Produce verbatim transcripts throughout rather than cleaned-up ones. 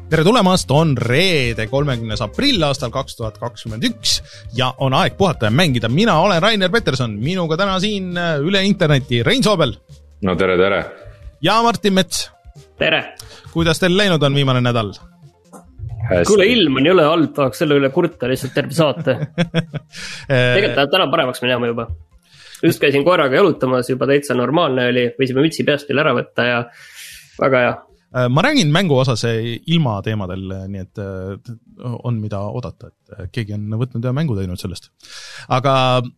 tere tulemast, on reede kolmekümnes aprill aastal kaks tuhat kakskümmend üks ja on aeg puhata ja mängida. Mina olen Rainer Peterson, minuga täna siin üle interneti Rein Soobel. No tere, tere. Ja Martin Mets. Tere. Kuidas teil läinud on viimane nädal? Kuule, ilm on jõle halb, tahaks selle üle kurta lihtsalt terve saate. Tegelikult täna paremaks me näeme juba. Just käisin koeraga jalutamas, juba täitsa normaalne oli, võisime mütsi peast veel ära võtta ja väga hea. Ma räägin mängu osas ilma teemadel, nii et on mida oodata, et keegi on võtnud ja mängu teinud sellest. Aga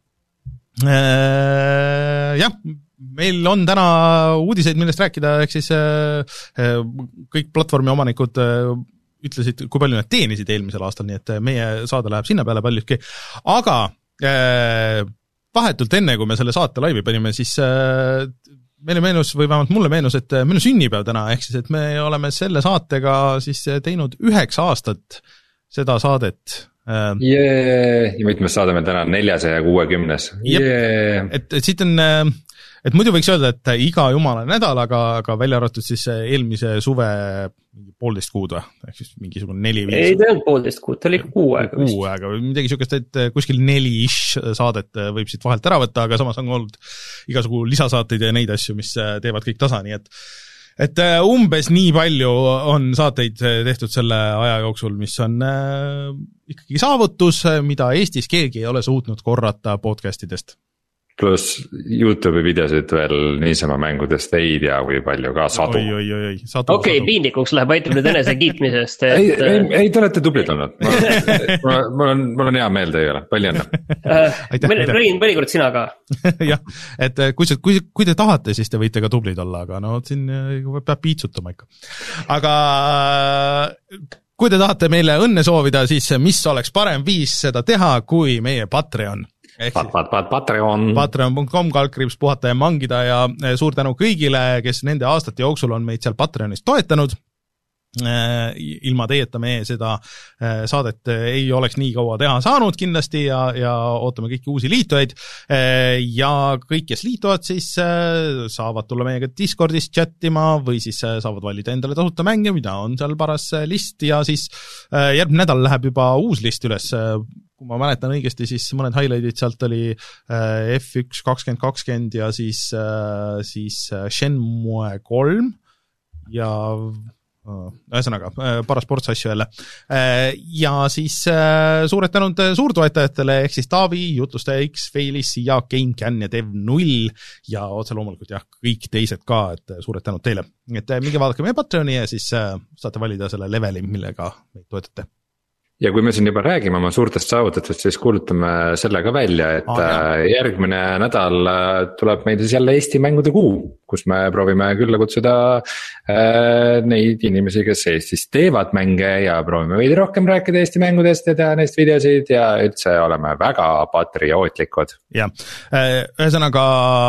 äh, jah, meil on täna uudiseid, millest rääkida, ehk siis äh, kõik platvormi omanikud äh, ütlesid, kui palju nad teenisid eelmisel aastal, nii et meie saade läheb sinna peale paljudki. Aga äh, vahetult enne, kui me selle saate laivi panime, siis äh, meile meenus, või vähemalt mulle meenus, et meil on sünnipäev täna, ehk siis, et me oleme selle saatega siis teinud üheksa aastat seda saadet. Jee, ja mitmes saade meil täna on neljasaja kuuekümnes. Jee. Et, et siit on, et muidu võiks öelda, et iga jumala nädal, aga, aga välja arvatud siis eelmise suve poolteist kuud või? Ehk siis mingisugune neli viis. Ei, ta on poolteist kuud, ta oli kuu aega. Kuu aega, midagi sükest, et kuskil neli-ish saadet võib siit vahelt ära võtta, aga samas on olnud igasugu lisasaateid ja neid asju, mis teevad kõik tasa, nii et et umbes nii palju on saateid tehtud selle aja jooksul, mis on ikkagi saavutus, mida Eestis keegi ei ole suutnud korrata podcastidest. Pluss YouTube'i videosid veel niisama mängudest ei tea, kui palju ka sadu. Oi, oi, oi, sadu. Okei, okay, piinlikuks läheb, aitab nüüd enese kiitmisest. Et... ei, ei, ei, te olete tublid olnud. Mul on, mul on hea meel teie ole, palju enne. Rein, mõnikord sina ka. jah, et kui, kui, kui te tahate, siis te võite ka tublid olla, aga no siin peab piitsutama ikka. Aga kui te tahate meile õnne soovida, siis mis oleks parem viis seda teha, kui meie Patreon? Pat, pat, pat, Patreon. Patreon punkt com kalkriips puhata ja mangida ja suur tänu kõigile, kes nende aastate jooksul on meid seal Patreonis toetanud. Ilma teieta me seda saadet ei oleks nii kaua teha saanud kindlasti ja, ja ootame kõiki uusi liitujaid. Ja kõik, kes liituvad, siis saavad tulla meiega Discordis chattima või siis saavad valida endale tasuta mänge, mida on seal paras list ja siis järgmine nädal läheb juba uus list üles. Kui ma mäletan õigesti, siis mõned highlightid sealt oli F üks kakskümmend kakskümmend ja siis, siis Shenmue kolm ja ühesõnaga paras sports asju jälle. Ja siis suured tänud suurtoetajatele, ehk siis Taavi, Jutlustaja X, Feilis, Siia, GameCan ja Dev null ja otse loomulikult jah, kõik teised ka, et suured tänud teile. Et minge vaadake meie Patreoni ja siis saate valida selle leveli, millega meid toetate. Ja kui me siin juba räägime oma suurtest saavutatest, siis kuulutame selle ka välja, et ah, järgmine nädal tuleb meil siis jälle Eesti mängude kuu, kus me proovime külla kutsuda äh, neid inimesi, kes Eestis teevad mänge ja proovime veidi rohkem rääkida Eesti mängudest ja teha neist videosid ja üldse oleme väga patriootlikud. Ja, ühesõnaga,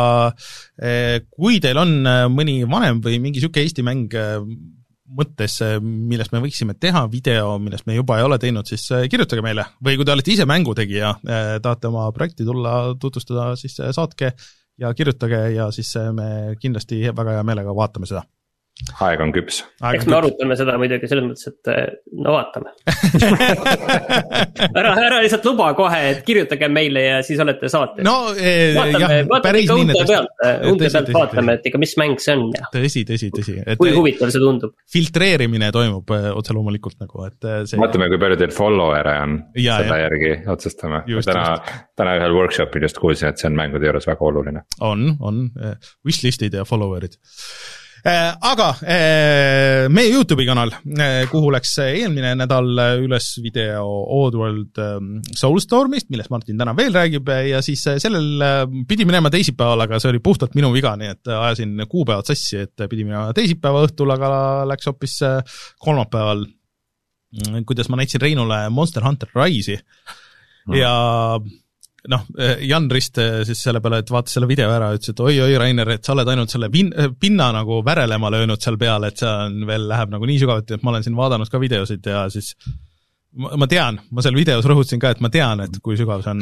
kui teil on mõni vanem või mingi süke Eesti mäng mõttes, millest me võiksime teha video, millest me juba ei ole teinud, siis kirjutage meile. Või kui te olete ise mängutegija, tahate oma projekti tulla tutvustada, siis saatke ja kirjutage ja siis me kindlasti väga hea meelega vaatame seda. Aeg on küps. Eks me arutame seda muidugi selles mõttes, et no vaatame. ära, ära lihtsalt luba kohe, et kirjutage meile ja siis olete saates. No, ee, vaatame, jah, vaatame ikka unde pealt, unde pealt vaatame, et ikka mis mäng see on. Ja. Tõsi, tõsi, tõsi. Et kui huvitav see tundub. Filtreerimine toimub otse loomulikult nagu, et see... Vaatame, kui palju teil followere on, ja, seda ja. Järgi otsustame. Just, täna, just. Täna ühel workshopil just kuulsin, et see on mängude juures väga oluline. On, on. Wishlistid ja followerid. Aga meie YouTube'i kanal, kuhu läks eelmine nädal üles video Oddworld Soulstormist, millest Martin täna veel räägib ja siis sellel pidi minema teisipäeval, aga see oli puhtalt minu viga, nii et ajasin kuupäevad sassi, et pidi minema teisipäeva õhtul, aga läks hoopis kolmapäeval, kuidas ma näitsin Reinule Monster Hunter Rise'i mm. ja noh, Jan Rist siis selle peale, et vaatas selle video ära, ütles, et oi, oi, Rainer, et sa oled ainult selle vin- pinna nagu värelema löönud seal peal, et see on veel läheb nagu nii sügavalt, et ma olen siin vaadanud ka videosid ja siis ma, ma tean, ma seal videos rõhutasin ka, et ma tean, et kui sügav see on.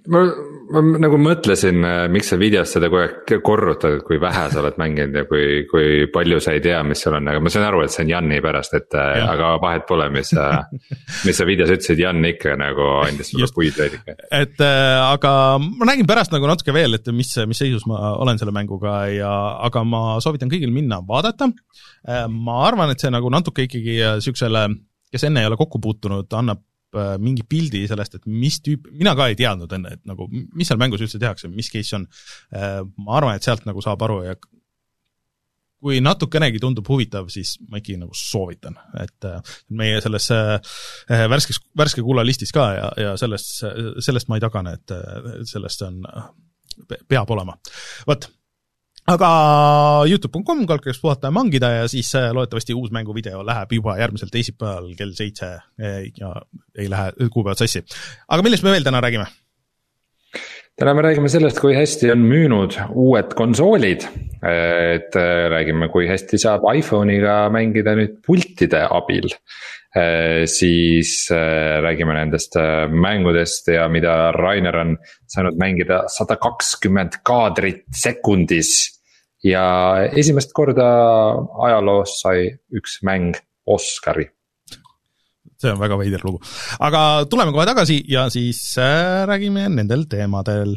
ma, ma nagu mõtlesin, miks sa videos seda kogu aeg korrutad, kui vähe sa oled mänginud ja kui, kui palju sa ei tea, mis seal on, aga ma sain aru, et see on Janni pärast, et ja. Aga vahet pole, mis sa, mis sa videos ütlesid, Jan ikka nagu andis sulle puid veidike. Et äh, aga ma nägin pärast nagu natuke veel, et mis, mis seisus ma olen selle mänguga ja aga ma soovitan kõigil minna vaadata. Äh, ma arvan, et see nagu natuke ikkagi siuksele, kes enne ei ole kokku puutunud, annab mingi pildi sellest, et mis tüüp, mina ka ei teadnud enne, et nagu, mis seal mängus üldse tehakse, mis case on. Ma arvan, et sealt nagu saab aru ja kui natukenegi tundub huvitav, siis ma ikkagi nagu soovitan, et meie selles värskes, värske kulla listis ka ja, ja sellest, sellest ma ei tagane, et sellest on, peab olema. Võt. Aga youtube punkt com kalkaks puhata ja mangida ja siis loodetavasti uus mänguvideo läheb juba järgmisel teisipäeval kell seitse ja ei lähe kuupäevad sassi. Aga millest me veel täna räägime? Täna me räägime sellest, kui hästi on müünud uued konsoolid, et räägime, kui hästi saab iPhone'iga mängida nüüd pultide abil. Siis räägime nendest mängudest ja mida Rainer on saanud mängida sada kakskümmend kaadrit sekundis. Ja esimest korda ajaloos sai üks mäng Oscari. See on väga veider lugu. Aga tuleme kohe tagasi ja siis räägime nendel teemadel.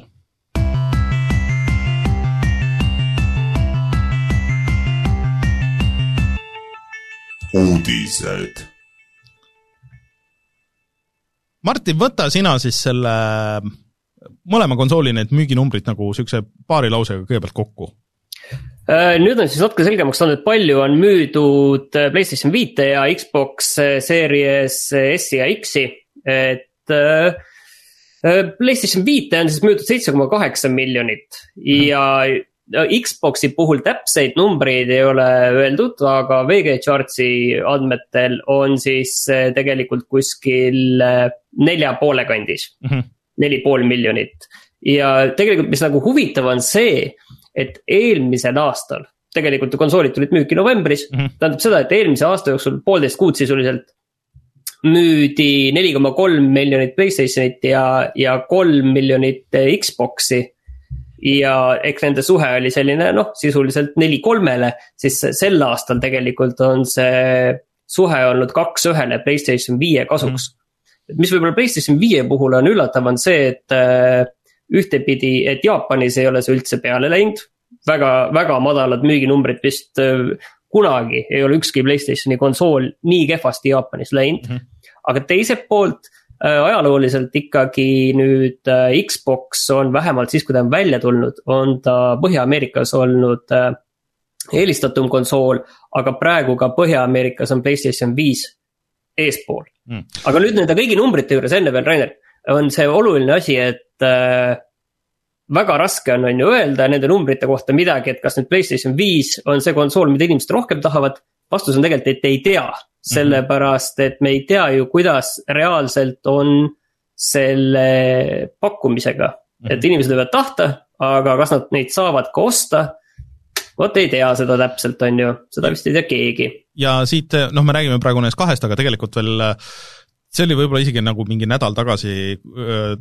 Uudised. Martin, võta sina siis selle mõlema konsooli need müüginumbrid nagu sükse paari lausega kõigepealt kokku. Nüüd on siis natuke selgemaks saanud, et palju on müüdud PlayStation viis ja Xbox Series S ja X-i, et PlayStation viis on siis müüdud seitse koma kaheksa miljonit ja Xboxi puhul täpseid numbreid ei ole öeldud, aga V G Chartsi andmetel on siis tegelikult kuskil nelja poole kandis, mm-hmm. neli pool miljonit ja tegelikult mis nagu huvitav on see, et eelmisel aastal, tegelikult konsoolid tulid müüki novembris, mm-hmm. tähendab seda, et eelmise aasta jooksul poolteist kuud sisuliselt müüdi neli koma kolm miljonit PlayStationit ja, ja kolm miljonit Xboxi ja eks nende suhe oli selline, noh, sisuliselt neli kolmele, siis sel aastal tegelikult on see suhe olnud kaks ühele PlayStation viie kasuks. Mm-hmm. Mis võib-olla PlayStation viie puhul on üllatav on see, et ühtepidi, et Jaapanis ei ole see üldse peale läinud, väga, väga madalad müüginumbrid vist kunagi ei ole ükski PlayStationi konsool nii kehvasti Jaapanis läinud, mm-hmm. aga teiselt poolt ajalooliselt ikkagi nüüd Xbox on vähemalt siis, kui ta on välja tulnud, on ta Põhja-Ameerikas olnud eelistatum konsool, aga praegu ka Põhja-Ameerikas on PlayStation viis eespool. Mm. Aga nüüd nende kõigi numbrite juures enne veel, Rainer, on see oluline asi, et äh, väga raske on, on ju öelda nende numbrite kohta midagi, et kas nüüd PlayStation viis on see konsool, mida inimesed rohkem tahavad. Vastus on tegelikult, et ei tea, sellepärast, et me ei tea ju, kuidas reaalselt on selle pakkumisega. Mm-hmm. Et inimesed võivad tahta, aga kas nad neid saavad ka osta, vot ei tea seda täpselt, on ju, seda vist ei tea keegi. Ja siit, noh, me räägime praegu neist kahest, aga tegelikult veel see oli võib-olla isegi nagu mingi nädal tagasi öö,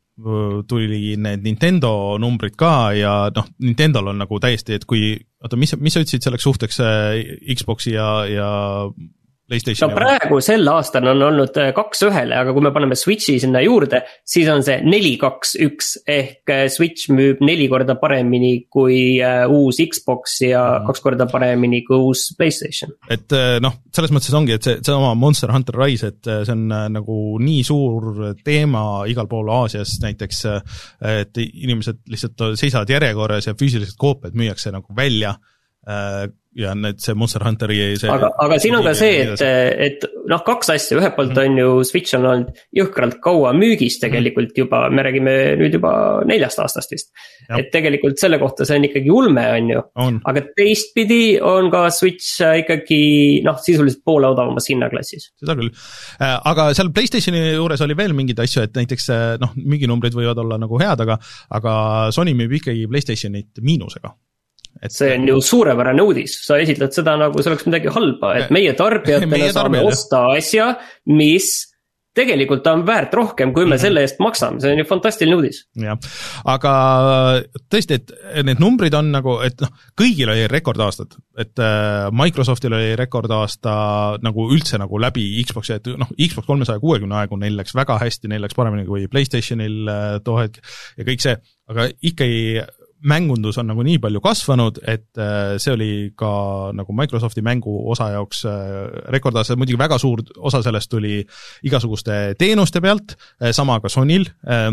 tuli need Nintendo numbrid ka ja noh, Nintendol on nagu täiesti, et kui, oota, mis, mis sa ütlesid selleks suhteks Xboxi ja, ja PlayStation? No praegu sel aastal on olnud kaks ühele, aga kui me paneme Switchi sinna juurde, siis on see neli kaks üks ehk Switch müüb neli korda paremini kui uus Xbox ja mm. kaks korda paremini kui uus PlayStation. Et noh, selles mõttes ongi, et see, see oma Monster Hunter Rise, et see on nagu nii suur teema igal pool Aasias näiteks, et inimesed lihtsalt seisavad järjekorras ja füüsilised koopiad müüakse nagu välja ja need, see Monster Hunteri see aga, aga siin on ka see, et, et noh, kaks asja, ühe poolt on ju Switch on olnud jõhkralt kaua müügis tegelikult juba, me räägime nüüd juba neljast aastast vist, ja. Et tegelikult selle kohta see on ikkagi ulme, on ju, on. Aga teistpidi on ka Switch ikkagi noh, sisuliselt poole odavamas hinnaklassis. Seda küll, aga seal PlayStationi juures oli veel mingid asju, et näiteks noh, müüginumbrid võivad olla nagu head, aga, aga Sony müüb ikkagi PlayStationit miinusega. Et see on ju suurepärane uudis, sa esitled seda nagu see oleks midagi halba, et meie tarbijatena meie saame osta asja, mis tegelikult ta on väärt rohkem, kui me mm-hmm. selle eest maksame, see on ju fantastiline uudis. jah, aga tõesti, et need numbrid on nagu, et noh, kõigil oli rekordaastad, et Microsoftil oli rekordaasta nagu üldse nagu läbi Xboxi, et noh, Xbox kolmesaja kuuekümne aegu neil läks väga hästi, neil läks paremini kui PlayStationil too hetk ja kõik see, aga ikkagi mängundus on nagu nii palju kasvanud, et see oli ka nagu Microsofti mängu osa jaoks rekordaasta, muidugi väga suur osa sellest tuli igasuguste teenuste pealt, sama ka Sonyl,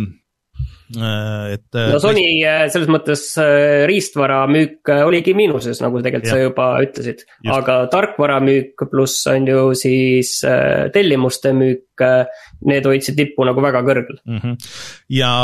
et no Sony selles mõttes riistvara müük oligi miinuses, nagu tegelikult ja. Sa juba ütlesid, just. Aga tarkvara müük pluss on ju siis tellimuste müük, need hoidsid tippu nagu väga kõrgel. Mm-hmm. Ja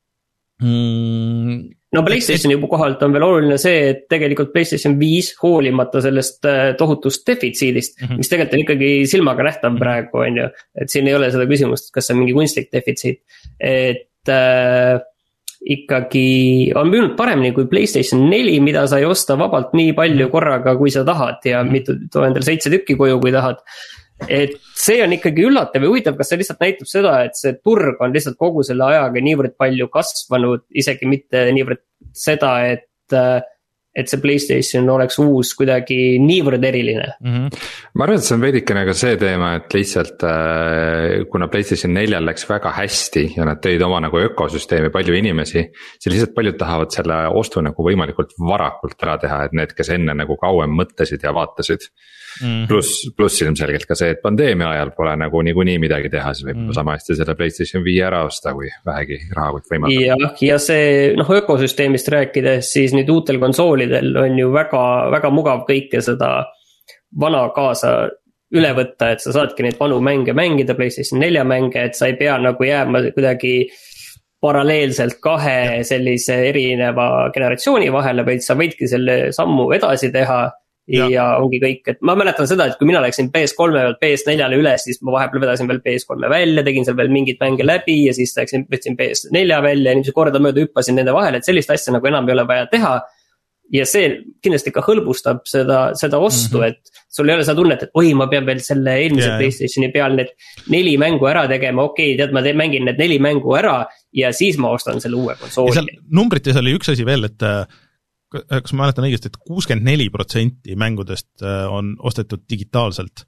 mm, no PlayStationi kohalt on veel oluline see, et tegelikult PlayStation viis hoolimata sellest tohutust defitsiidist, mm-hmm. mis tegelikult on ikkagi silmaga nähtav mm-hmm. praegu, on ju, et siin ei ole seda küsimust, kas see on mingi kunstlik defitsiit, et äh, ikkagi on müünud paremini kui PlayStation neli, mida sa ei osta vabalt nii palju korraga, kui sa tahad ja mm-hmm. mitu, too endale seitse tükki koju, kui tahad. Et see on ikkagi üllatav ja huvitav, kas see lihtsalt näitab seda, et see turg on lihtsalt kogu selle ajaga niivõrd palju kasvanud, isegi mitte niivõrd seda, et, et see PlayStation oleks uus kuidagi niivõrd eriline. Mm-hmm. Ma arvan, et see on veidikene ka see teema, et lihtsalt kuna PlayStation neljal läks väga hästi ja nad tõid oma nagu ökosüsteemi palju inimesi, siis lihtsalt paljud tahavad selle ostu nagu võimalikult varakult ära teha, et need, kes enne nagu kauem mõtlesid ja vaatasid. Mm-hmm. Pluss, pluss ilmselgelt ka see, et pandeemia ajal pole nagu niikuinii midagi teha, siis võib mm-hmm. sama hästi selle PlayStation viie ära osta, kui vähegi rahakott võimaldab. Ja, ja see noh, ökosüsteemist rääkides, siis nüüd uutel konsoolidel on ju väga, väga mugav kõike seda vana kaasa üle võtta, et sa saadki neid vanu mänge mängida, PlayStation nelja mänge, et sa ei pea nagu jääma kuidagi paralleelselt kahe sellise erineva generatsiooni vahele, vaid sa võidki selle sammu edasi teha. Ja. ja ongi kõik, et ma mäletan seda, et kui mina läksin P S kolme pealt P S neljale üles, siis ma vahepeal vedasin veel P S kolme välja, tegin seal veel mingid mänge läbi ja siis läksin, võtsin P S nelja välja ja niimoodi korda mööda hüppasin nende vahel, et sellist asja nagu enam ei ole vaja teha. Ja see kindlasti ka hõlbustab seda, seda ostu, mm-hmm. et sul ei ole seda tunnet, et oi, ma pean veel selle eelmise yeah. PlayStationi peal need neli mängu ära tegema, okei, tead, ma te, mängin need neli mängu ära ja siis ma ostan selle uue konsooli. Numbrites oli üks asi veel, et kas ma mäletan õigesti, et kuuskümmend neli protsenti mängudest on ostetud digitaalselt.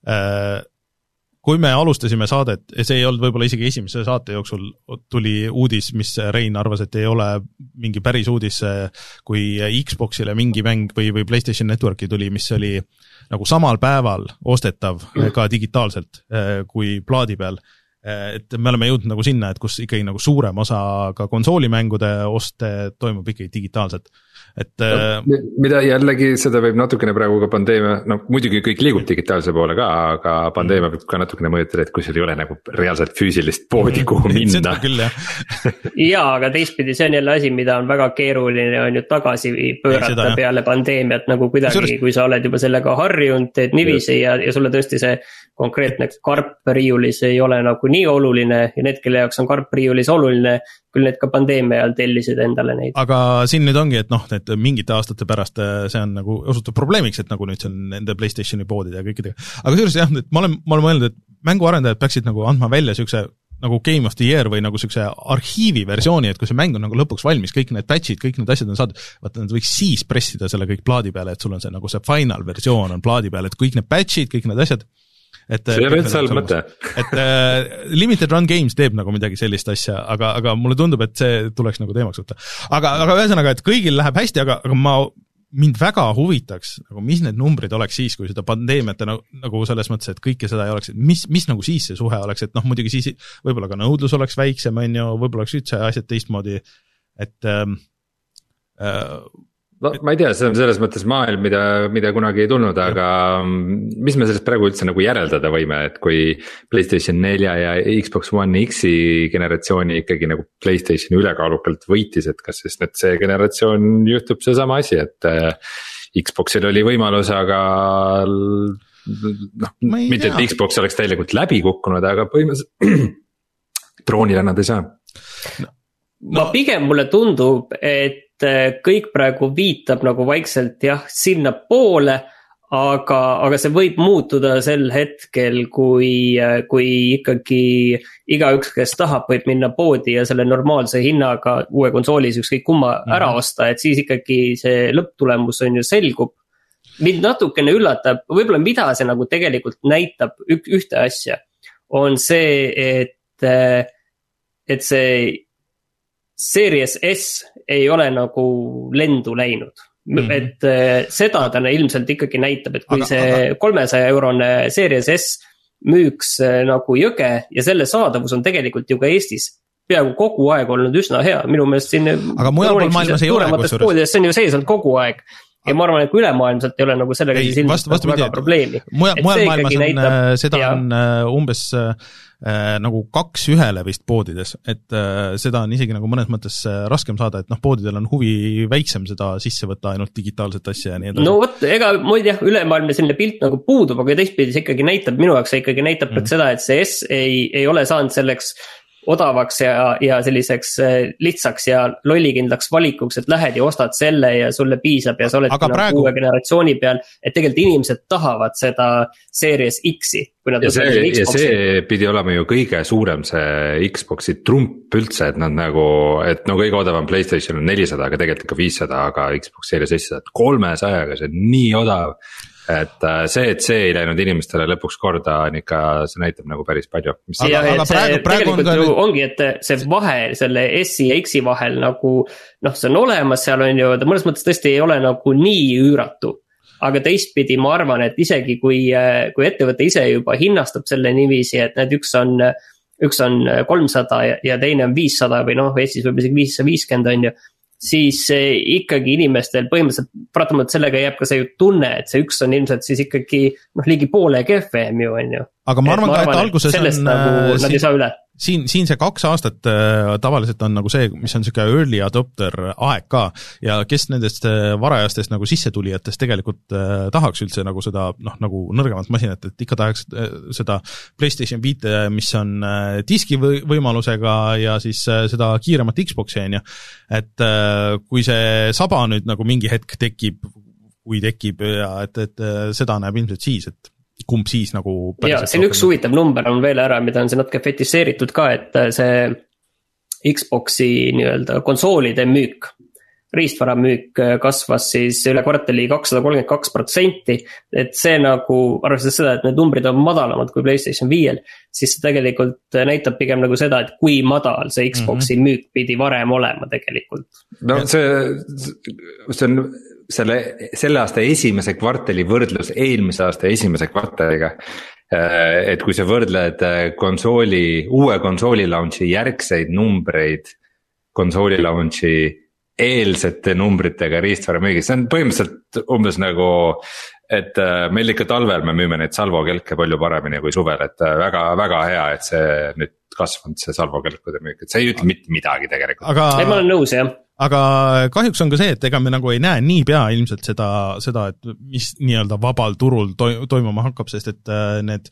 Kui me alustasime saadet, ja see ei olnud võib-olla isegi esimese saate jooksul, tuli uudis, mis Rein arvas, et ei ole mingi päris uudis, kui Xboxile mingi mäng või, või PlayStation Networki tuli, mis oli nagu samal päeval ostetav ka digitaalselt kui plaadi peal. Et me oleme jõudnud nagu sinna, et kus ikkagi nagu suurem osa ka konsoolimängude oste toimub ikkagi digitaalselt. Et, no, mida jällegi, seda võib natukene praegu ka pandeemia, no muidugi kõik liigub digitaalse poole ka, aga pandeemia võib ka natukene mõjutada, et kui sul ei ole nagu reaalselt füüsilist poodi, kuhu minna. Küll, jah. ja, aga teistpidi see on jälle asi, mida on väga keeruline on ju tagasi pöörata seda, peale pandeemiat, nagu kuidagi, Sures... kui sa oled juba sellega harjunud, teed nivisi ja, ja sulle tõesti see konkreetne karp riiulis ei ole nagu nii oluline ja need, kelle jaoks on karp riiulis oluline, küll need ka pandeemia ajal tellisid endale neid. Aga siin nüüd ongi, et noh, et mingite aastate pärast see on nagu osutub probleemiks, et nagu nüüd see on nende PlayStationi poodide ja kõikidega. Aga seejuures jah, et ma olen, ma olen mõelnud, et mänguarendajad peaksid nagu andma välja siukse nagu Game of the Year või nagu siukse arhiivi versiooni, et kui see mäng on nagu lõpuks valmis, kõik need patchid, kõik need asjad on saadud, vaata, nad võiks siis pressida selle kõik plaadi peale, et sul on see nagu see final versioon on plaadi peale, et kõik need patchid, kõik need asjad et see on üldse halb mõte. Et uh, Limited Run Games teeb nagu midagi sellist asja, aga, aga mulle tundub, et see tuleks nagu teemaks võtta. Aga, aga ühesõnaga, et kõigil läheb hästi, aga, aga ma, mind väga huvitaks, nagu mis need numbrid oleks siis, kui seda pandeemiat nagu, nagu selles mõttes, et kõike seda ei oleks, et mis, mis nagu siis see suhe oleks, et noh, muidugi siis võib-olla ka nõudlus oleks väiksem, on ju, võib-olla oleks üldse asjad teistmoodi, et ähm, äh, no ma ei tea, see on selles mõttes maailm, mida, mida kunagi ei tulnud, aga mis me sellest praegu üldse nagu järeldada võime, et kui PlayStation nelja ja Xbox One X-i generatsiooni ikkagi nagu PlayStation ülekaalukalt võitis, et kas siis nüüd see generatsioon juhtub see sama asi, et Xboxil oli võimalus, aga noh, mitte et Xbox oleks täielikult läbi kukkunud, aga põhimõtteliselt troonile nad ei saa. No. Ma pigem mulle tundub, et kõik praegu viitab nagu vaikselt jah, sinna poole, aga, aga see võib muutuda sel hetkel, kui, kui ikkagi igaüks, kes tahab, võib minna poodi ja selle normaalse hinnaga uue konsoolis ükskõik kumma mm-hmm. ära osta, et siis ikkagi see lõpptulemus on ju selgub. Mind natukene üllatab, võib-olla mida see nagu tegelikult näitab ük, ühte asja, on see, et, et see Series S ei ole nagu lendu läinud. Mm-hmm. Et äh, seda ta ilmselt ikkagi näitab, et kui aga, see aga... kolmesaja eurone Series S müüks äh, nagu jõge ja selle saadavus on tegelikult ju ka Eestis peaaegu kogu aeg olnud üsna hea, minu meelest siin aga mujal pool maailmas ei ole kusjuures. See on ju sees olnud kogu aeg ja ma arvan, et kui ülemaailmselt ei ole nagu sellega ei, siis ilmselt nagu väga probleemi. Mujal, mujal maailmas on, näitab, seda ja... on umbes äh, nagu kaks ühele vist poodides, et äh, seda on isegi nagu mõnes mõttes raskem saada, et noh, poodidel on huvi väiksem seda sisse võtta ainult digitaalset asja ja nii edasi. No vot, ega muid jah, ülemaailmne selline pilt nagu puudub, aga teistpidi see ikkagi näitab, minu jaoks see ikkagi näitab mm. seda, et see S ei, ei ole saanud selleks odavaks ja, ja selliseks lihtsaks ja lollikindlaks valikuks, et lähed ja ostad selle ja sulle piisab ja sa oled praegu... uue generatsiooni peal, et tegelikult inimesed tahavad seda Series X-i. Ja see, ja see pidi olema ju kõige suurem see Xbox'i trump üldse, et nad nagu, et no kõige odavam PlayStation on nelisada, aga tegelikult ikka viissada, aga Xbox Series S, et kolmesajaga, see on nii odav. Et see, et see ei läinud inimestele lõpuks korda, on ikka, see näitab nagu päris palju. Mis ja, aga praegu, praegu on ka... ongi, et see vahe, selle S-i ja X-i vahel nagu, noh, see on olemas, seal on ju, ta mõnes mõttes tõesti ei ole nagu nii üüratu. Aga teistpidi ma arvan, et isegi kui, kui ettevõte ise juba hinnastab selle niiviisi, et need üks on, üks on kolmsada ja, ja teine on viissada või noh, Eestis võib isegi viissada viiskümmend on ju, siis ikkagi inimestel põhimõtteliselt pratamalt sellega jääb ka see tunne, et see üks on ilmselt siis ikkagi noh, ligi poole kehvem ju on ju. Aga ma arvan, et, ma arvan, et alguses sellest on nagu, siin, nad ei saa üle. Siin, siin see kaks aastat äh, tavaliselt on nagu see, mis on siuke early adopter aeg ka ja kes nendest äh, varajastest nagu sissetulijatest tegelikult äh, tahaks üldse nagu seda noh, nagu nõrgemat masinat, et ikka tahaks äh, seda PlayStation viite, mis on äh, diski või, võimalusega ja siis äh, seda kiiremat Xbox'i on ju, et äh, kui see saba nüüd nagu mingi hetk tekib, kui tekib ja et, et äh, seda näeb ilmselt siis, et kumb siis nagu ja, see on üks huvitav number on veel ära, mida on see natuke fetisseeritud ka, et see Xbox'i nii-öelda konsoolide müük, riistvara müük kasvas siis üle kvartali kakssada kolmkümmend kaks protsenti, et see nagu, arvestades seda, et need numbrid on madalamad kui PlayStation viiel, siis see tegelikult näitab pigem nagu seda, et kui madal see Xbox'i mm-hmm. müük pidi varem olema tegelikult. No see, see on selle, selle aasta esimese kvartali võrdlus eelmise aasta esimese kvartaliga, et kui sa võrdled konsooli, uue konsooli launchi järgseid numbreid konsooli launchi eelsete numbritega riistvara müügis, see on põhimõtteliselt umbes nagu, et meil ikka talvel me müüme neid salvokelke palju paremini kui suvel, et väga, väga hea, et see nüüd kasvanud see salvokelkude müük, et see ei ütle mitte midagi tegelikult. Aga... ei, ma olen nõus, jah. Aga kahjuks on ka see, et ega me nagu ei näe nii pea ilmselt seda, seda, et mis nii-öelda vabal turul toimuma hakkab, sest et need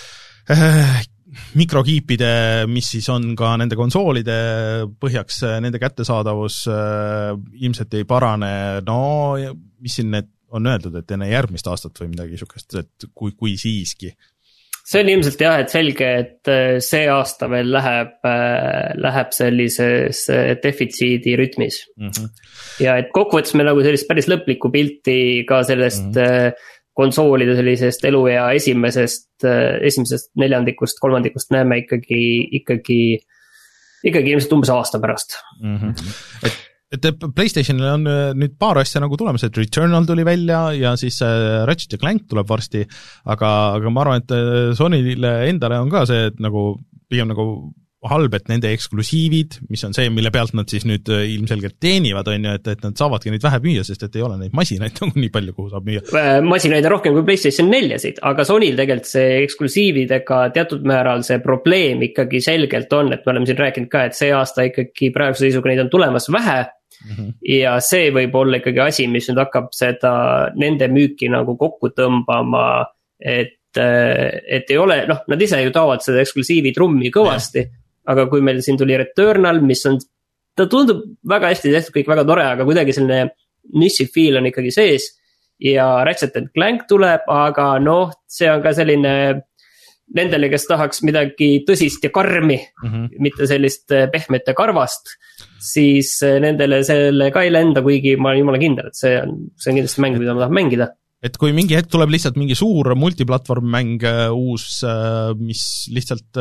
äh, mikrokiipide, mis siis on ka nende konsoolide põhjaks, nende kättesaadavus äh, ilmselt ei parane, no mis siin need on öeldud, et enne järgmist aastat või midagi niisugust, et kui, kui siiski. See on ilmselt jah, et selge, et see aasta veel läheb, läheb sellises defitsiidi rütmis. Mm-hmm. Ja et kokkuvõttes me nagu sellist päris lõplikku pilti ka sellest mm-hmm. konsoolide sellisest eluea esimesest, esimesest neljandikust, kolmandikust näeme ikkagi, ikkagi, ikkagi ilmselt umbes aasta pärast. Mm-hmm. Et et PlayStationil on nüüd paar asja nagu tulemas, et Returnal tuli välja ja siis Ratchet ja Clank tuleb varsti, aga, aga ma arvan, et Sonyle endale on ka see, et nagu pigem nagu halb, et nende eksklusiivid, mis on see, mille pealt nad siis nüüd ilmselgelt teenivad, on ju, et, et nad saavadki neid vähe müüa, sest et ei ole neid masinaid nagu nii palju, kuhu saab müüa. Masinaid on rohkem kui PlayStation neljasid, aga Sonyl tegelikult see eksklusiividega teatud määral see probleem ikkagi selgelt on, et me oleme siin rääkinud ka, et see aasta ikkagi praeguse seisuga neid on tulemas vähe mm-hmm. ja see võib olla ikkagi asi, mis nüüd hakkab seda nende müüki nagu kokku tõmbama, et, et ei ole, noh, nad ise ju taovad seda eksklusiivi trummi kõvasti, ja. Aga kui meil siin tuli Returnal, mis on, ta tundub väga hästi tehtud, kõik väga tore, aga kuidagi selline nissi feel on ikkagi sees ja Ratchet and Clank tuleb, aga noh, see on ka selline nendele, kes tahaks midagi tõsist ja karmi, mm-hmm. mitte sellist pehmet ja karvast, siis nendele selle ka ei lenda, kuigi ma olen jumala kindel, et see on, see on kindlasti mäng, mida ma tahan mängida. Et kui mingi hetk tuleb lihtsalt mingi suur multiplatvorm mäng uus, mis lihtsalt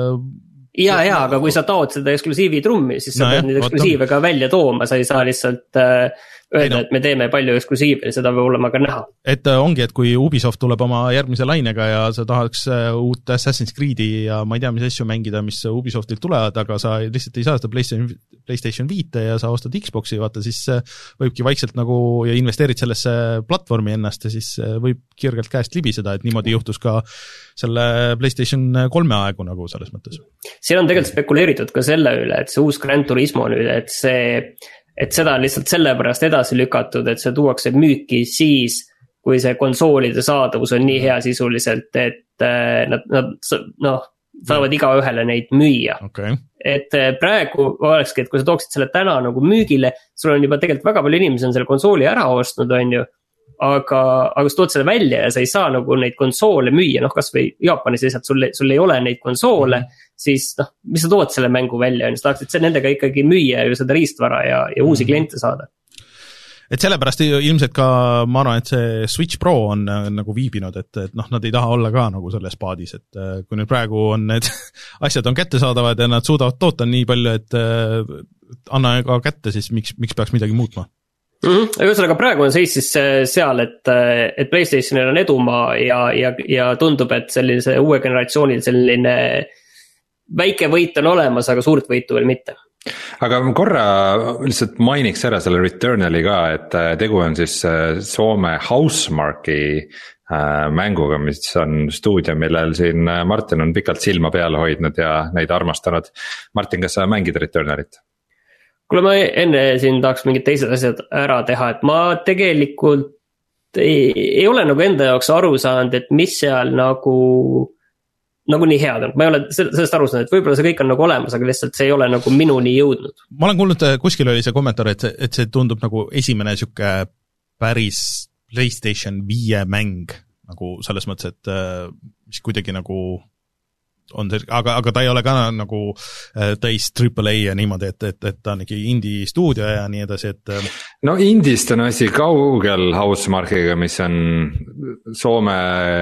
ja, ja, aga kui sa taod seda eksklusiivi trummi, siis sa no pead jah, neid eksklusiive ka välja tooma, sa ei saa lihtsalt öelda, et me teeme palju eksklusiive ja seda peab olema ka näha. Et ongi, et kui Ubisoft tuleb oma järgmise lainega ja sa tahaks uut Assassin's Creed'i ja ma ei tea, mis asju mängida, mis Ubisoftilt tulevad, aga sa lihtsalt ei saa seda PlayStation, PlayStation viite ja sa ostad Xboxi, vaata, siis võibki vaikselt nagu ja investeerid sellesse platvormi ennast ja siis võib kirgelt käest libiseda, et niimoodi juhtus ka selle PlayStation kolme aegu nagu selles mõttes. Siin on tegelikult spekuleeritud ka selle üle, et see uus Gran Turismo nüüd, et see et seda on lihtsalt sellepärast edasi lükatud, et see tuuakse müüki siis, kui see konsoolide saadavus on nii hea sisuliselt, et nad, nad noh, saavad iga ühele neid müüa. Okay. Et praegu olekski, et kui sa tooksid selle täna nagu müügile, sul on juba tegelikult väga palju inimesi on selle konsooli ära ostnud, on ju, aga, aga sa tood selle välja ja sa ei saa nagu neid konsoole müüa, noh kas või Jaapanis lihtsalt sul, sul ei ole neid konsoole, mm. siis noh, mis sa tood selle mängu välja, on, sa tahaksid nendega ikkagi müüa ju seda riistvara ja, ja uusi mm. kliente saada. Et sellepärast ilmselt ka, ma arvan, et see Switch Pro on nagu viibinud, et, et noh, nad ei taha olla ka nagu selles paadis, et kui nüüd praegu on need asjad on kättesaadavad ja nad suudavad toota nii palju, et anna ka kätte, siis miks, miks peaks midagi muutma? Mm-hmm. Ühesõnaga praegu on seis siis seal, et, et PlayStationil on edumaa ja, ja, ja tundub, et sellise uue generatsioonil selline väike võit on olemas, aga suurt võitu veel mitte. Aga korra lihtsalt mainiks ära selle Returnali ka, et tegu on siis Soome Housemarque'i mänguga, mis on stuudio, millel siin Martin on pikalt silma peale hoidnud ja neid armastanud. Martin, kas sa mängid Returnalit? Kuule, ma enne siin tahaks mingid teised asjad ära teha, et ma tegelikult ei, ei ole nagu enda jaoks aru saanud, et mis seal nagu, nagu nii head on. Ma ei ole sellest aru saanud, et võib-olla see kõik on nagu olemas, aga lihtsalt see ei ole nagu minuni jõudnud. Ma olen kuulnud, kuskil oli see kommentaar, et see, et see tundub nagu esimene siuke päris PlayStation viie mäng, nagu selles mõttes, et mis kuidagi nagu on see, aga, aga ta ei ole ka nagu täis triple A ja niimoodi, et, et, et ta on ikka indie stuudio ja nii edasi, et no indist on asi kaugel Housemarque'iga, mis on Soome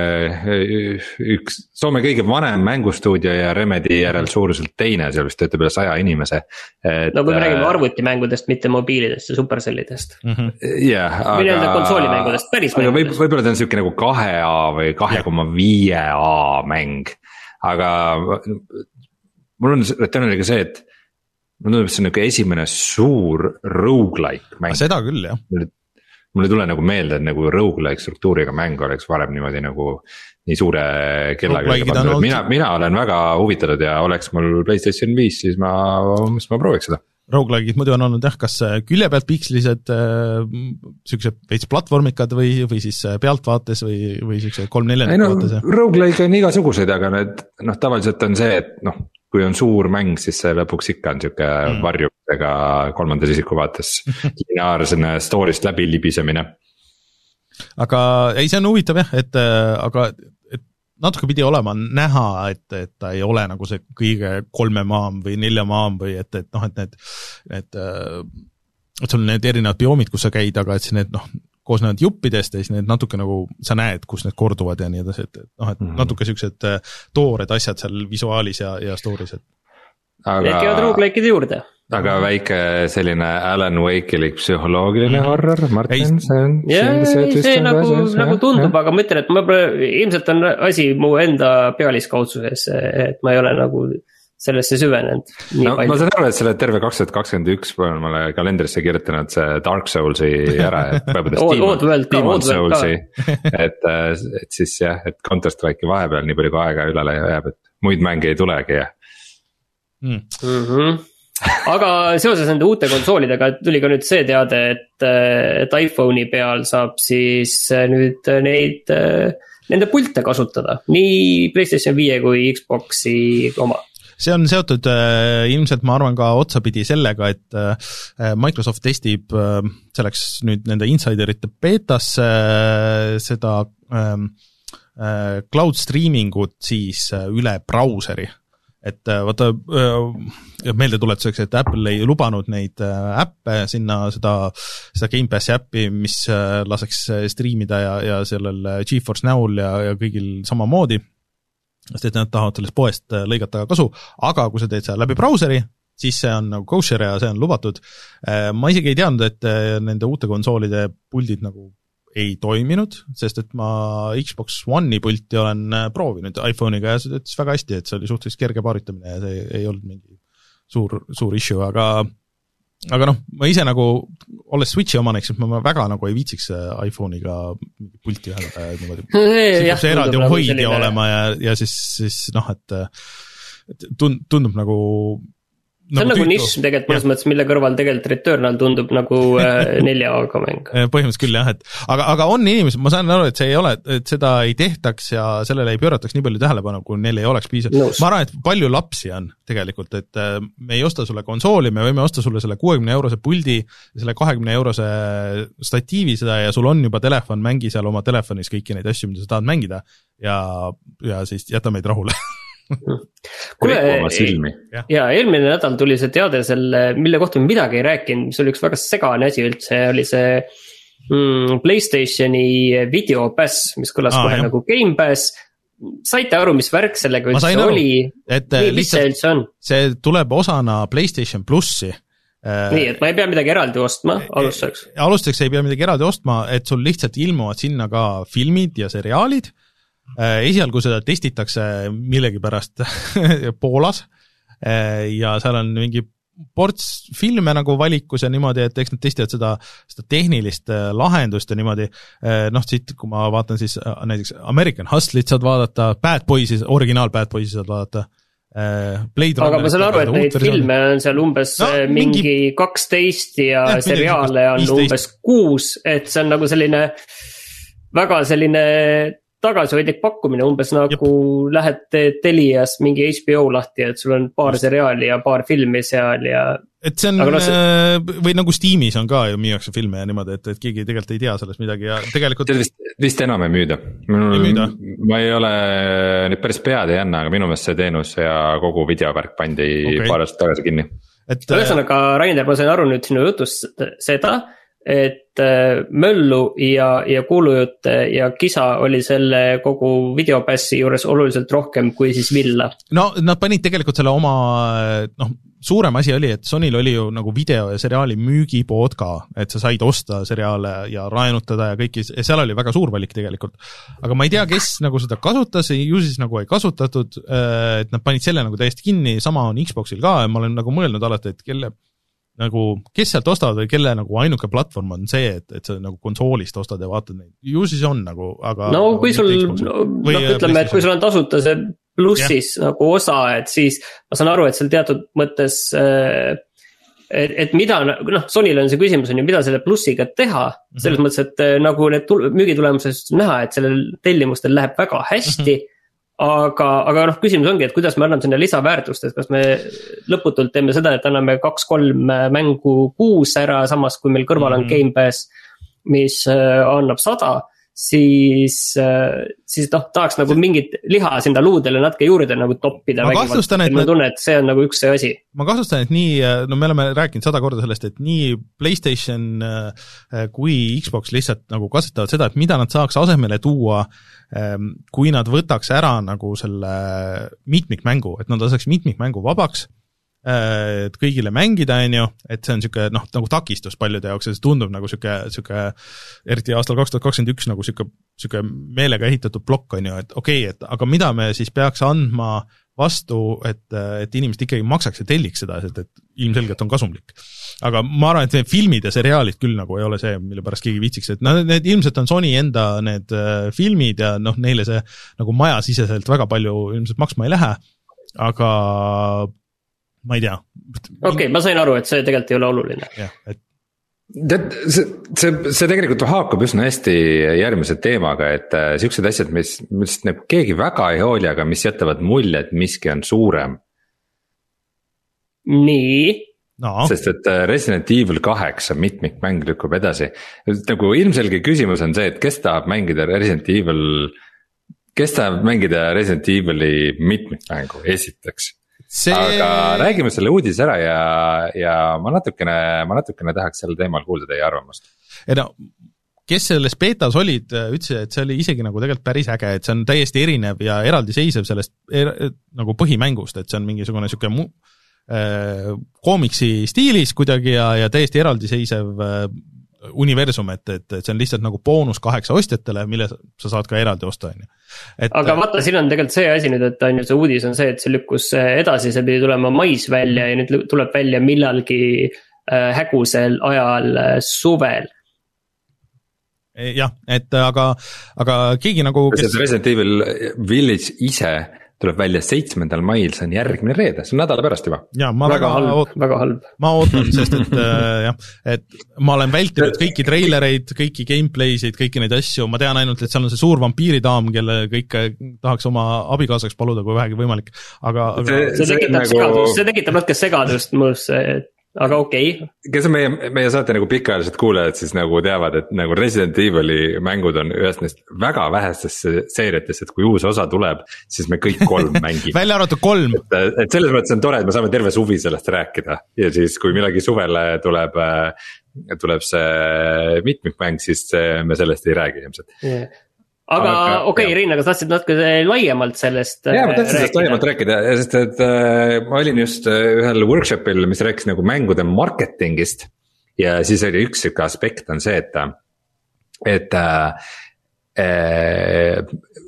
üks, Soome kõige vanem mängustuudio ja Remedy järel suuruselt teine, seal vist töötab üle saja inimese et, no kui me räägime arvutimängudest, mitte mobiilidest ja supercellidest mm-hmm. yeah, aga või nende konsoolimängudest, päris aga võib, võib-olla ta on siuke nagu kahe A või kahe koma viie A mäng. Aga mul on Returnaliga see, et mul tundub, et see on nagu esimene suur roguelike mäng. Seda küll, jah. Mul ei tule nagu meelde, et nagu roguelike struktuuriga mäng oleks varem niimoodi nagu nii suure kellaga. Mina, mina olen väga huvitatud ja oleks mul PlayStation viis, siis ma, siis ma prooviks seda. Roguelike'id muidu on olnud jah, kas külje pealt pikslised äh, siuksed veits platvormikad või, või siis pealtvaates või, või siuksed kolm-neljandik no, vaates. Roguelike on igasuguseid, aga need noh, tavaliselt on see, et noh, kui on suur mäng, siis see lõpuks ikka on siuke mm. varjudega kolmandas isiku vaates lineaarsene story'st läbi libisemine. Aga ei, see on huvitav jah, et aga natuke pidi olema näha, et, et ta ei ole nagu see kõige kolme maam või nelja maam või et, et noh, et need, et, et sul on need erinevad bioomid, kus sa käid, aga et siis need noh, koos need juppidest ja siis need natuke nagu sa näed, kus need korduvad ja nii edasi, et, et noh, et mm-hmm. natuke siuksed toored asjad seal visuaalis ja, ja story's. Aga... Need käivad roguelike'ide juurde. Aga väike selline Alan Wake'ilik psühholoogiline horror, Martin, see on yeah, see, see, see nagu, nagu tundub, ja. Aga ma ütlen, et ma ilmselt on asi mu enda pealiskaudsuses, et ma ei ole nagu sellesse süvenenud. No, ma saan aru, et selle terve kaks tuhat kakskümmend üks olen ma kalendrisse kirjutanud see Dark Soulsi ära, et Demon, Demon Soulsi, et, et siis jah, et Counter-Strike'i vahepeal nii palju kui aega ülele jääb, et muid mänge ei tulegi ja. Mm. Mm-hmm. Aga seoses nende uute konsoolidega tuli ka nüüd see teade, et, et iPhone'i peal saab siis nüüd neid, nende pilte kasutada, nii PlayStation viie kui Xbox'i oma. see on seotud äh, ilmselt ma arvan ka otsapidi sellega, et äh, Microsoft testib äh, selleks nüüd nende insiderite beetasse äh, seda äh, äh, cloud streamingut siis äh, üle brauseri. Et äh, vaata äh, meeldetuletuseks, et Apple ei lubanud neid äh, äppe sinna, seda, seda Game Passi äppi, mis äh, laseks streamida ja, ja sellel GeForce Now'l ja, ja kõigil samamoodi, sest et nad tahavad sellest poest lõigata kasu, aga kui sa teed seda läbi brauseri, siis see on nagu kosher ja see on lubatud. Ma isegi ei teadnud, et nende uute konsoolide puldid nagu ei toiminud, sest et ma Xbox One'i pulti olen proovinud iPhone'iga ja see ütles väga hästi, et see oli suhteliselt kerge paaritamine ja see ei olnud mingi suur, suur issue, aga aga noh, ma ise nagu, olles Switchi omanik, siis ma väga nagu ei viitsiks iPhone'iga pulti ühendada ja niimoodi. Siis see eraldi hoidja olema ja, ja siis, siis noh, et tundub nagu see on nagu, nagu nišš tegelikult mõnes mõttes, mille kõrval tegelikult Returnal tundub nagu nelja A-ga mäng. Põhimõtteliselt küll jah, et aga, aga on inimesed, ma saan aru, et see ei ole, et seda ei tehtaks ja sellele ei pöörataks nii palju tähelepanu, kui neil ei oleks piisav. No. Ma arvan, et palju lapsi on tegelikult, et me ei osta sulle konsooli, me võime osta sulle selle kuuekümne eurose puldi, selle kahekümne eurose statiivi seda ja sul on juba telefon, mängi seal oma telefonis kõiki neid asju, mida sa tahad mängida ja, ja siis jäta meid rahule. Kuule, ja eelmine nädal tuli see teade selle, mille kohta me midagi ei rääkinud, mis oli üks väga segane asi üldse, oli see mm, PlayStationi video pass, mis kõlas Aa, kohe jah. Nagu Game Pass. Saite aru, mis värk sellega üldse oli? Et, Nii, mis see üldse on? See tuleb osana PlayStation Plussi. Nii, et ma ei pea midagi eraldi ostma, alustuseks. Alustuseks ei pea midagi eraldi ostma, et sul lihtsalt ilmuvad sinna ka filmid ja seriaalid. Esialgu seda testitakse millegi pärast Poolas ja seal on mingi ports filme nagu valikus ja niimoodi, et eks nad testivad seda, seda tehnilist lahendust ja niimoodi, noh siit kui ma vaatan siis näiteks American Hustle'it saad vaadata, Bad Boys'i, originaal Bad Boys'i saad vaadata. Blade aga ma saan aru, et neid filme on seal umbes no, mingi, mingi kaksteist ja jah, seriaale on viisteist. Umbes kuus, et see on nagu selline väga selline tagasihoidlik pakkumine, umbes nagu Jep. Lähed Telias mingi H B O lahti, et sul on paar Just. Seriaali ja paar filmi seal ja et see on, no, see... või nagu Steamis on ka ju müüakse filme ja niimoodi, et, et keegi tegelikult ei tea sellest midagi ja tegelikult vist, vist enam ei müüda. Minul, ei müüda. Ma ei ole nüüd päris pead ei anna, aga minu meelest see teenus ja kogu videovärk pandi okay. paar aastat tagasi kinni. Et ühesõnaga, Rainer, ma sain aru nüüd sinu jutust seda, et möllu ja, ja kuulujutte ja kisa oli selle kogu videopassi juures oluliselt rohkem kui siis villa. No nad panid tegelikult selle oma, noh, suurem asi oli, et Sonyl oli ju nagu video ja seriaali müügipood ka, et sa said osta seriaale ja raenutada ja kõiki, ja seal oli väga suur valik tegelikult. Aga ma ei tea, kes nagu seda kasutas, ju siis nagu ei kasutatud, et nad panid selle nagu täiesti kinni, sama on Xboxil ka ja ma olen nagu mõelnud alati, et kelle nagu, kes sealt ostavad või kelle nagu ainuke platvorm on see, et, et sa nagu konsoolist ostad ja vaatad neid, ju siis on nagu, aga no kui sul, no ütleme, et kui sul on tasuta see plussis yeah. nagu osa, et siis ma saan aru, et seal teatud mõttes et, et mida, noh, Sonyl on see küsimus on ju, mida selle plussiga teha, mm-hmm. selles mõttes, et nagu need müügitulemused näha, et sellel tellimustel läheb väga hästi mm-hmm. Aga, aga noh, küsimus ongi, et kuidas me anname sinna lisaväärtust, et kas me lõputult teeme seda, et anname kaks-kolm mängu kuus ära, samas kui meil kõrval on Game Pass, mis annab sada, siis, siis noh, tahaks nagu mingit liha sinna luudele natuke juurde nagu toppida. Ma kahtlustan, et ma tunnen, et see on nagu üks see asi. Ma kahtlustan, et nii, no me oleme rääkinud sada korda sellest, et nii PlayStation kui Xbox lihtsalt nagu kasutavad seda, et mida nad saaks asemele tuua, kui nad võtaks ära nagu selle mitmikmängu, et nad laseks mitmikmängu vabaks, et kõigile mängida, on ju, et see on siuke, noh, nagu takistus paljude jaoks ja see tundub nagu siuke, siuke, eriti aastal kaks tuhat kakskümmend üks nagu siuke, siuke meelega ehitatud plokk, on ju, et okei okay,, et aga mida me siis peaks andma vastu, et, et inimesed ikkagi maksaks ja telliks seda, et, et ilmselgelt on kasumlik. Aga ma arvan, et need filmid ja seriaalid küll nagu ei ole see, mille pärast keegi viitsiks, et no, need ilmselt on Sony enda need filmid ja noh, neile see nagu majasiseselt väga palju ilmselt maksma ei lähe, aga ma ei tea. Okei, okay, ma sain aru, et see tegelikult ei ole oluline. Jah, et Tead, see, see, see tegelikult haakub üsna hästi järgmise teemaga, et äh, siuksed asjad, mis, mis keegi väga ei hooli, aga mis jätavad mulje, et miski on suurem. nii no. Sest et Resident Evil kaheksa mitmikmäng lükkub edasi. Nagu ilmselge küsimus on see, et kes tahab mängida Resident Evil, kes tahab mängida Resident Evili mitmikmängu esiteks see... Aga räägime selle uudise ära ja, ja ma natukene, ma natukene tahaks selle teemal kuulda teie arvamust. Ei no, kes selles beetas olid, ütlesid, et see oli isegi nagu tegelikult päris äge, et see on täiesti erinev ja eraldiseisev sellest er, nagu põhimängust, et see on mingisugune siuke mu, äh, koomiksi stiilis kuidagi ja, ja täiesti eraldiseisev äh, universum, et, et, et see on lihtsalt nagu boonus kaheksa ostjatele, mille sa saad ka eraldi osta, on ju. Aga vaata, siin on tegelikult see asi nüüd, et on ju see uudis on see, et see lükkus edasi, see pidi tulema mais välja ja nüüd tuleb välja millalgi äh, hägusel ajal äh, suvel. Jah, et aga, aga keegi nagu kes... Resident Evil Village ise tuleb välja seitsmendal mail, see on järgmine reede, see on nädala pärast juba. Ja, ma väga, väga, halb, oot... väga halb. Ma ootan, sest et äh, jah, et ma olen vältinud kõiki treilereid, kõiki gameplaysid, kõiki neid asju, ma tean ainult, et seal on see suur vampiiridaam, kelle kõik tahaks oma abikaasaks paluda, kui vähegi võimalik, aga, aga... See, see, see tekitab nagu... segadust, see tekitab natuke segadust mõõsse, et aga okei okay.. Kes on meie, meie saate nagu pikaajalised kuulajad, siis nagu teavad, et nagu Resident Evili mängud on ühest neist väga vähestest seeriatest, et kui uus osa tuleb, siis me kõik kolm mängime. Välja arvatud kolm. Et, et selles mõttes on tore, et me saame terve suvi sellest rääkida ja siis kui millegi suvele tuleb, tuleb see mitmikmäng, siis me sellest ei räägi ilmselt. Yeah. Aga okei okay,, Rein, aga sa tahtsid natuke laiemalt sellest jaa, ma tahtsin sellest laiemalt rääkida, sest et äh, ma olin just ühel workshopil, mis rääkis nagu mängude marketingist ja siis oli üks siuke aspekt on see, et et äh,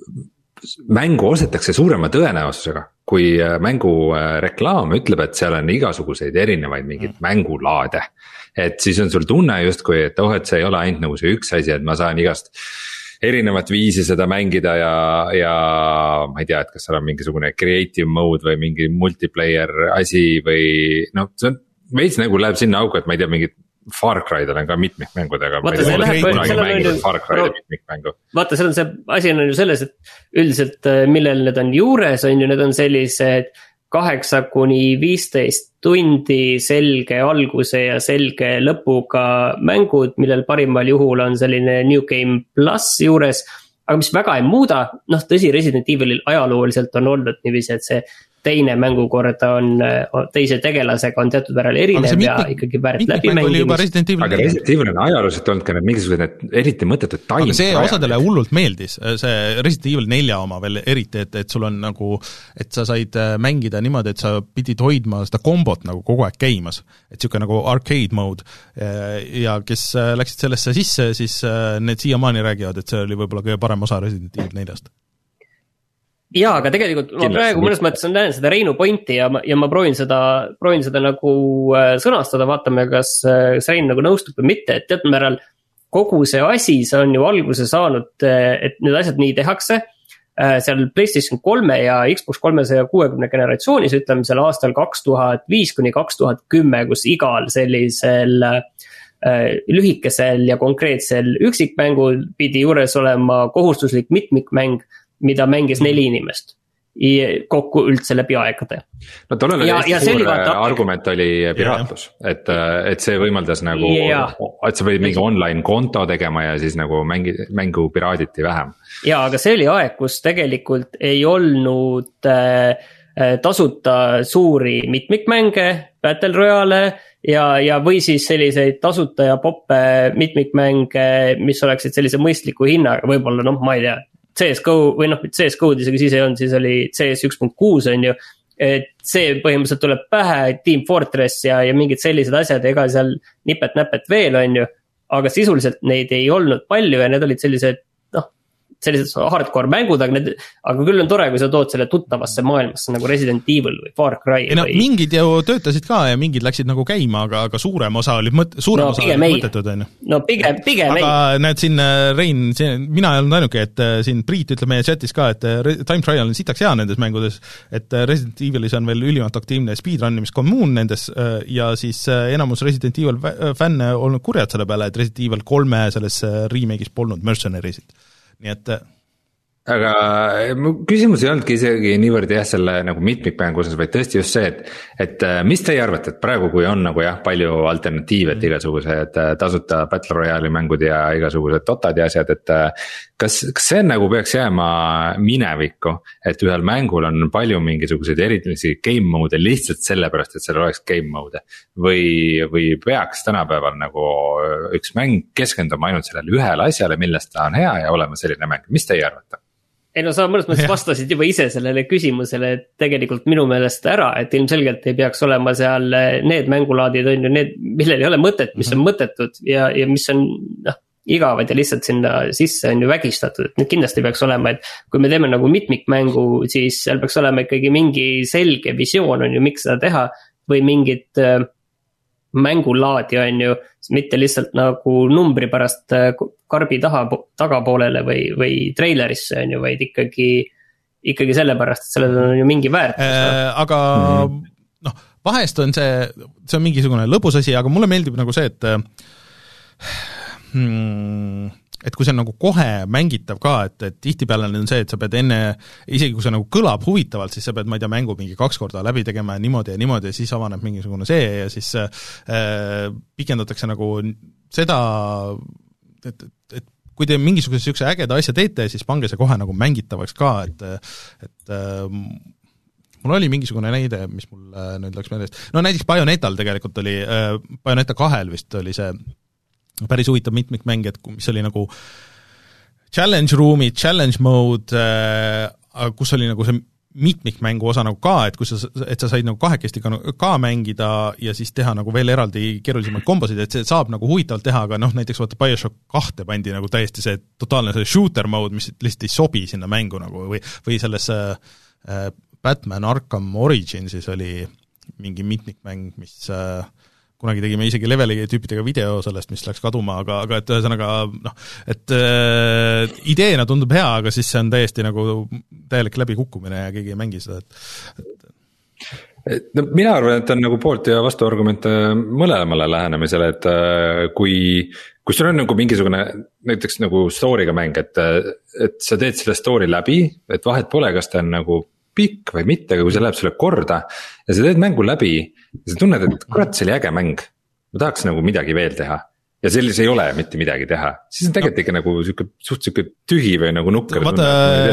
mängu ostetakse suurema tõenäosusega, kui mängu reklaam ütleb, et seal on igasuguseid erinevaid mingeid mm. mängulaade. Et siis on sul tunne justkui, et oh, et see ei ole ainult nagu see üks asi, et ma saan igast erinevat viisi seda mängida ja, ja ma ei tea, et kas seal on mingisugune creative mode või mingi multiplayer asi või noh, see on veits nagu läheb sinna auku, et ma ei tea, mingid Far Cry'd olen ka mitmikmängudega. Vaata, see läheb, seal on ju, Far Cry'd mitmikmängu. Vaata, seal on see asi on ju selles, et üldiselt millel need on juures, on ju, need on sellised kaheksa kuni viisteist tundi selge alguse ja selge lõpuga mängud, millel parimal juhul on selline New Game Plus juures, aga mis väga ei muuda, noh tõsi, Resident Evilil ajalooliselt on olnud niiviisi, et see teine mängukord on teise tegelasega on teatud väral erinev ja ikkagi väärt läbi mängimist. Aga Resident Evil on ajalooliselt olnud ka need mingisugused need eriti mõttetud time. Aga see osadele hullult meeldis, see Resident Evil nelja oma veel eriti, et, et sul on nagu, et sa said mängida niimoodi, et sa pidid hoidma seda kombot nagu kogu aeg käimas, et siuke nagu arcade mode ja kes läksid sellesse sisse, siis need siiamaani räägivad, et see oli võib-olla kõige parem osa Resident Evil neljast. Jaa, aga tegelikult ma praegu mõnes mõttes on näen seda Reinu pointi ja ma, ja ma proovin seda, proovin seda nagu sõnastada, vaatame, kas, kas Rein nagu nõustub või mitte, et teatud määral kogu see asi, see on ju alguse saanud, et need asjad nii tehakse, seal PlayStation kolme ja Xbox kolmesaja kuuekümne generatsioonis, ütleme seal aastal kaks tuhat viis kuni kaks tuhat kümme, kus igal sellisel lühikesel ja konkreetsel üksikmängul pidi juures olema kohustuslik mitmikmäng, mida mängis neli inimest kokku üldse läbi aegade. No tollel oli hästi suur vaata... argument oli piraatlus, yeah. et, et see võimaldas nagu, yeah. et sa võid mingi online konto tegema ja siis nagu mängi, mängu piraaditi vähem. Jaa, aga see oli aeg, kus tegelikult ei olnud äh, tasuta suuri mitmikmänge, Battle Royale ja, ja või siis selliseid tasuta ja poppe mitmikmänge, mis oleksid sellise mõistliku hinnaga, võib-olla noh, ma ei tea, C S G O või noh, C S G O isegi siis ei olnud, siis oli C S üks punkt kuus on ju, et see põhimõtteliselt tuleb pähe, Team Fortress ja, ja mingid sellised asjad, ega seal nipet-näpet veel on ju, aga sisuliselt neid ei olnud palju ja need olid sellised, noh, sellised hardcore mängud, aga, need, aga küll on tore, kui sa tood selle tuttavasse maailmasse nagu Resident Evil või Far Cry. Ei no või... mingid ju töötasid ka ja mingid läksid nagu käima, aga, aga suurem osa oli, mõt, suurem no, osa oli mõttetud, on ju. No pigem, pigem aga ei. Näed siin, Rein, siin, mina ei olnud ainuke, et siin Priit ütleb meie chatis ka, et Time Trial on sitaks hea nendes mängudes, et Resident Evilis on veel ülimalt aktiivne speedrunnimiskommuun nendes ja siis enamus Resident Evil fänne olnud kurjad selle peale, et Resident Evil kolme selles remake'is polnud mercenarisid. Nii et aga mu küsimus ei olnudki isegi niivõrd jah, selle nagu mitmikmängu osas, vaid tõesti just see, et, et mis teie arvate, et praegu, kui on nagu jah, palju alternatiive, et igasugused tasuta Battle Royale'i mängud ja igasugused Dotad ja asjad, et kas, kas see nagu peaks jääma minevikku, et ühel mängul on palju mingisuguseid erilisi game mode lihtsalt sellepärast, et seal oleks game mode või, või peaks tänapäeval nagu üks mäng keskenduma ainult sellele ühele asjale, millest ta on hea ja olema selline mäng, mis teie arvate? Ei no sa mõnes mõttes vastasid juba ise sellele küsimusele, et tegelikult minu meelest ära, et ilmselgelt ei peaks olema seal need mängulaadid on ju need, millel ei ole mõtet, mis on mõttetud ja, ja mis on noh, igavad ja lihtsalt sinna sisse on ju vägistatud, et need kindlasti peaks olema, et kui me teeme nagu mitmikmängu, siis seal peaks olema ikkagi mingi selge visioon on ju, miks seda teha või mingid äh, mängulaadi on ju, mitte lihtsalt nagu numbri pärast karbi taha, tagapoolele või, või treilerisse on ju, vaid ikkagi, ikkagi sellepärast, et sellel on ju mingi väärtus äh,. Aga mm-hmm. noh, vahest on see, see on mingisugune lõbus asi, aga mulle meeldib nagu see, et hmm, et kui see on nagu kohe mängitav ka, et, et tihtipeale on see, et sa pead enne, isegi kui see nagu kõlab huvitavalt, siis sa pead, ma ei tea, mängu mingi kaks korda läbi tegema ja niimoodi ja niimoodi ja siis avaneb mingisugune see ja siis äh, pikendatakse nagu seda, et, et, et kui te mingisuguse niisuguse ägeda asja teete, siis pange see kohe nagu mängitavaks ka, et, et äh, mul oli mingisugune näide, mis mul äh, nüüd läks meelest, no näiteks Bayonetal tegelikult oli äh,, Bayoneta kahel vist oli see päris huvitav mitmikmäng, et mis oli nagu challenge room'i, challenge mode, kus oli nagu see mitmikmängu osa nagu ka, et kus sa, et sa said nagu kahekesti ka, ka mängida ja siis teha nagu veel eraldi keerulisemaid kombosid, et see saab nagu huvitavalt teha, aga noh, näiteks vaata BioShock kahte pandi nagu täiesti see totaalne see shooter mode, mis lihtsalt ei sobi sinna mängu nagu või, või selles äh, Batman Arkham Originsis oli mingi mitmikmäng, mis äh, kunagi tegime isegi leveli tüüpidega video sellest, mis läks kaduma, aga, aga et ühesõnaga noh, et äh, ideena tundub hea, aga siis see on täiesti nagu täielik läbikukkumine ja keegi ei mängi seda, et, et no mina arvan, et on nagu poolt ja vastuargumente mõlemale lähenemisele, et äh, kui, kui sul on nagu mingisugune näiteks nagu story'ga mäng, et, et sa teed selle story läbi, et vahet pole, kas ta on nagu pikk või mitte, aga kui see läheb sulle korda ja sa teed mängu läbi ja sa tunned, et kurat, see oli äge mäng, ma tahaks nagu midagi veel teha ja sellis ei ole mitte midagi teha, siis on tegelikult no. ikka nagu siuke, suht siuke tühi või nagu nukker. Vaata,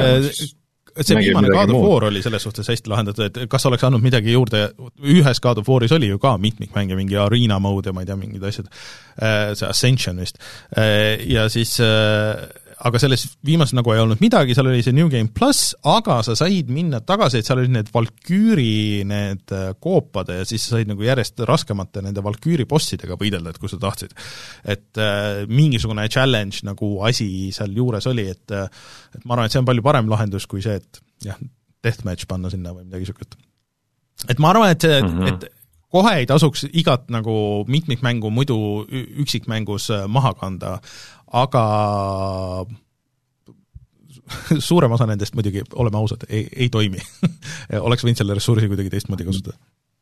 see viimane God of War oli selles suhtes hästi lahendatud, et kas oleks andnud midagi juurde, ühes God of Waris oli ju ka mitmikmäng ja mingi arena mode ja ma ei tea, mingid asjad, see Ascension vist, ja siis aga selles viimases nagu ei olnud midagi, seal oli see New Game Plus, aga sa said minna tagasi, et seal olid need Valkyrie need koopad ja siis sa said nagu järjest raskemate nende Valkyrie bossidega võidelda, et kui sa tahtsid. Et äh, mingisugune challenge nagu asi seal juures oli, et, et ma arvan, et see on palju parem lahendus kui see, et jah, deathmatch panna sinna või midagi niisugust. Et ma arvan, et, mm-hmm. et kohe ei tasuks igat nagu mitmikmängu muidu üksikmängus maha kanda, aga suurem osa nendest muidugi, oleme ausad, ei, ei toimi. Oleks võinud selle ressursi kuidagi teistmoodi kasutada.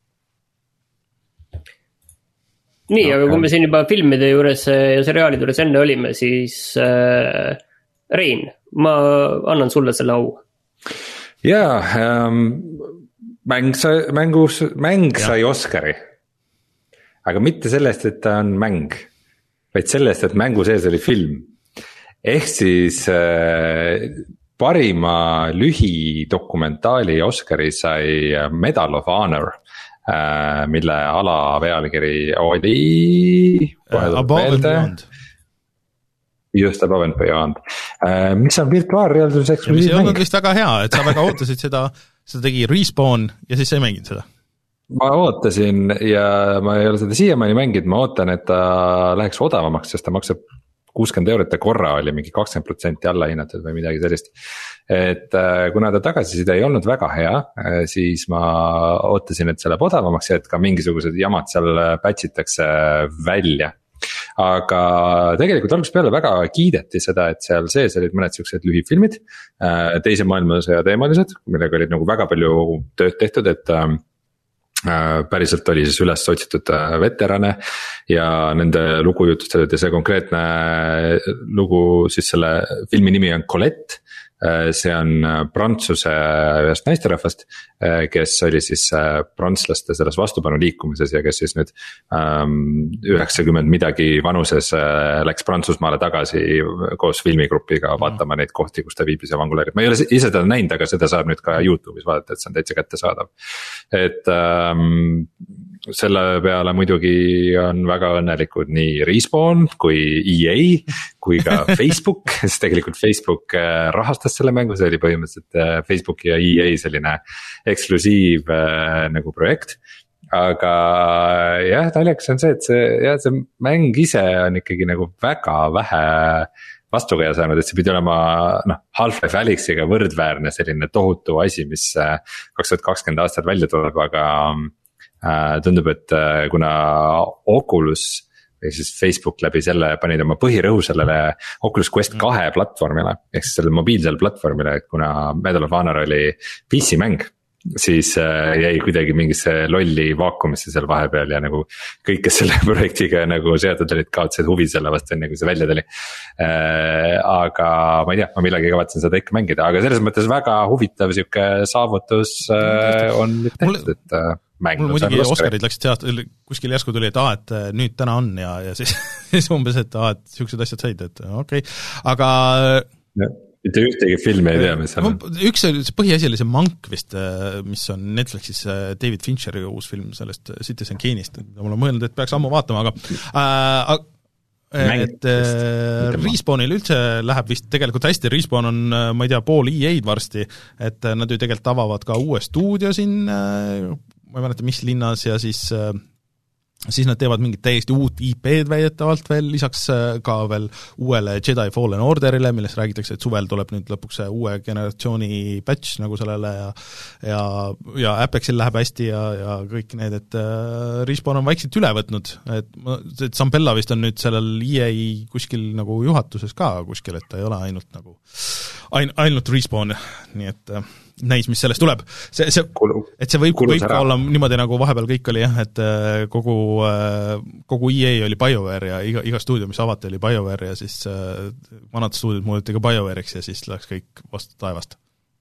Nii, aga kui me siin juba filmide juures ja seriaalide juures enne olime, siis äh, Rein, ma annan sulle selle au. Jaa, ähm, mäng, sa, mängus, mäng ja. sai Oscari, aga mitte sellest, et ta on mäng, vaid sellest, et mängu sees oli film. Ehk siis äh, parima lühidokumentaali Oscari sai Medal of Honor, äh, mille alapealkiri oli uh, Above and Beyond. Just Above and Beyond, äh, mis on virtuaalreaalsus eksklusiivmäng. See on olnud vist väga hea, et sa väga ootasid seda, seda tegi Respawn ja siis sa ei mänginud seda. Ma ootasin ja ma ei ole seda siiamaani mänginud, ma ootan, et ta läheks odavamaks, sest ta maksab kuuskümmend eurot ja korra oli mingi kakskümmend protsenti alla hinnatud või midagi sellist. Et kuna ta tagasiside ei olnud väga hea, siis ma ootasin, et see läheb odavamaks ja et ka mingisugused jamad seal pätsitakse välja. Aga tegelikult algusest peale väga kiideti seda, et seal sees olid mõned siuksed lühifilmid, teise maailmasõja teemalised, millega olid nagu väga palju tööd tehtud, et päriselt oli siis üles otsitud veterane ja nende lugu jutustatud ja see konkreetne lugu siis selle filmi nimi on Colette, see on Prantsuse ühest naisterahvast, kes oli siis prantslaste selles vastupanu liikumises ja kes siis nüüd üheksakümmend midagi vanuses läks Prantsusmaale tagasi koos filmigrupiga vaatama neid kohti, kus ta viibis ja vanguleerid. Ma ei ole ise teda näinud, aga seda saab nüüd ka YouTube'is vaadata, et see on täitsa kättesaadav. Et ähm, selle peale muidugi on väga õnnelikud nii Respawn kui E A kui ka Facebook, sest tegelikult Facebook rahastas selle mängu, see oli põhimõtteliselt Facebooki ja E A selline eksklusiiv nagu projekt. Aga jah, naljakas on see, et see, jah, see mäng ise on ikkagi nagu väga vähe vastukaja saanud, et see pidi olema noh, Half-Life Alyxiga võrdväärne selline tohutu asi, mis kaks tuhat kakskümmend aastal välja tuleb, aga tundub, et kuna Oculus või siis Facebook läbi selle panid oma põhirõhu sellele Oculus Quest kahe platvormile, ehk siis sellele mobiilsele platvormile, et kuna Medal of Honor oli P C mäng, siis jäi kuidagi mingisse lolli vaakumisse seal vahepeal ja nagu kõik, kes selle projektiga nagu seotud olid, kaotsid huvi selle vastu enne kui see välja tuli. Aga ma ei tea, ma millalgi kavatsen seda ikka mängida, aga selles mõttes väga huvitav siuke saavutus on nüüd tehtud, et mäng. Mul muidugi Oscarid läksid sealt, kuskil järsku tuli, et aa, et nüüd täna on ja, ja siis, siis umbes, et aa, et siuksed asjad said, et okei okay., aga ja, mitte ühtegi filmi ei tea, mis on. Üks põhiasi oli see Monk vist, mis on Netflixis David Fincheri uus film sellest Citizen Kane'ist, ma olen mõelnud, et peaks ammu vaatama, aga äh, Mängid, et äh, Respawnil üldse läheb vist tegelikult hästi, Respawn on, ma ei tea, pool E A-d varsti, et nad ju tegelikult avavad ka uue stuudio siin äh, ma ei mäleta, mis linnas ja siis, siis nad teevad mingit täiesti uut I P-d väidetavalt veel, lisaks ka veel uuele Jedi Fallen Orderile, millest räägitakse, et suvel tuleb nüüd lõpuks uue generatsiooni patch nagu sellele ja ja, ja Apexil läheb hästi ja, ja kõik need, et äh, Respawn on vaikselt üle võtnud, et, et Zambella vist on nüüd sellel E A kuskil nagu juhatuses ka kuskil, et ta ei ole ainult nagu ain, ainult Respawn, nii et äh, näis, mis sellest tuleb. See, see, et see võib, võib ka olla niimoodi, nagu vahepeal kõik oli jah, et kogu, kogu E A oli BioWare ja iga, iga stuudio, mis avati, oli BioWare ja siis vanad stuudiod muudeti ka BioWare'iks ja siis läks kõik vastu taevast.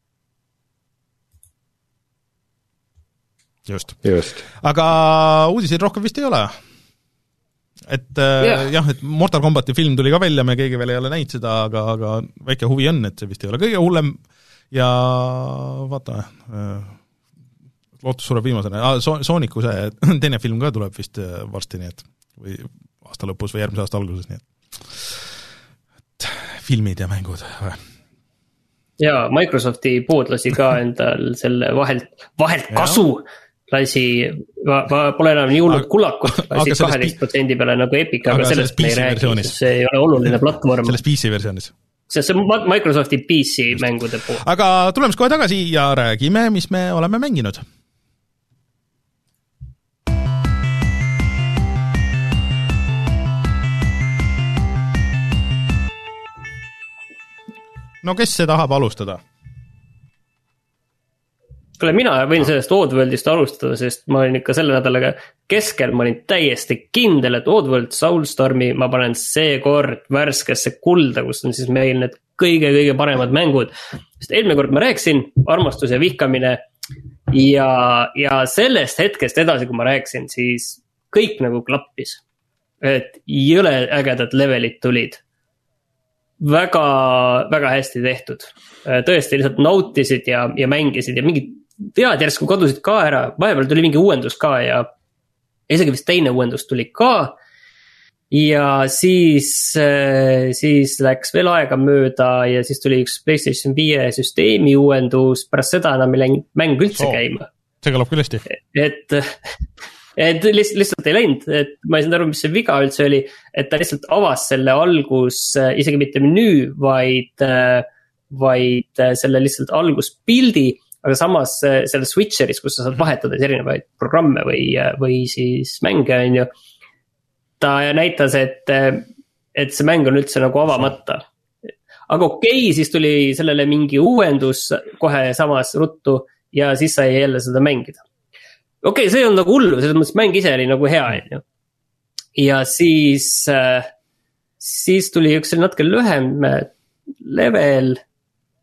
Just. Just. Aga uudiseid rohkem vist ei ole. Et yeah. jah, et Mortal Kombati film tuli ka välja, me keegi veel ei ole näinud seda, aga, aga väike huvi on, et see vist ei ole kõige hullem ja vaata, lootus sureb viimasena, ah, Sooniku see teine film ka tuleb vist varsti, nii et või aasta lõpus või järgmise aasta alguses, nii et filmid ja mängud. Ja Microsofti pood lasi ka endal selle vahelt, vahelt kasu, lasi, ma, ma pole enam nii hullud kulakut, lasi kaheteist protsendi peale nagu Epic, aga, aga sellest me ei räägi, sest see ei ole oluline platvorm. Selles P C versioonis. See on Microsofti P C mängude pool. Aga tuleme kohe tagasi ja räägime, mis me oleme mänginud. No kes see tahab alustada? Kuule, mina võin sellest Oddworldist alustada, sest ma olin ikka selle nädalaga keskel, ma olin täiesti kindel, et Oddworld Soulstormi ma panen seekord värskesse kulda, kus on siis meil need kõige-kõige paremad mängud. Sest eelmine kord ma rääkisin, armastus ja vihkamine ja, ja sellest hetkest edasi, kui ma rääkisin, siis kõik nagu klappis. Et jõle ägedad levelid tulid. Väga, väga hästi tehtud. Tõesti lihtsalt nautisid ja, ja mängisid ja mingid tead järsku kadusid ka ära, vahepeal tuli mingi uuendus ka ja isegi vist teine uuendus tuli ka ja siis, siis läks veel aega mööda ja siis tuli üks PlayStation viie süsteemi uuendus, pärast seda enam ei läinud mäng üldse oh, käima. See kõlab küll hästi. Et, et lihtsalt, lihtsalt ei läinud, et ma ei saanud aru, mis see viga üldse oli, et ta lihtsalt avas selle algus, isegi mitte menüü, vaid, vaid selle lihtsalt alguspildi, aga samas selle switcheris, kus sa saad vahetada erinevaid programme või, või siis mänge, on ju, ta näitas, et, et see mäng on üldse nagu avamata. Aga okei, okay, siis tuli sellele mingi uuendus kohe samas ruttu ja siis sai jälle seda mängida. Okei okay,, see on nagu hullu, selles mõttes mäng ise oli nagu hea, on ju. Ja siis, siis tuli üks natuke lühem level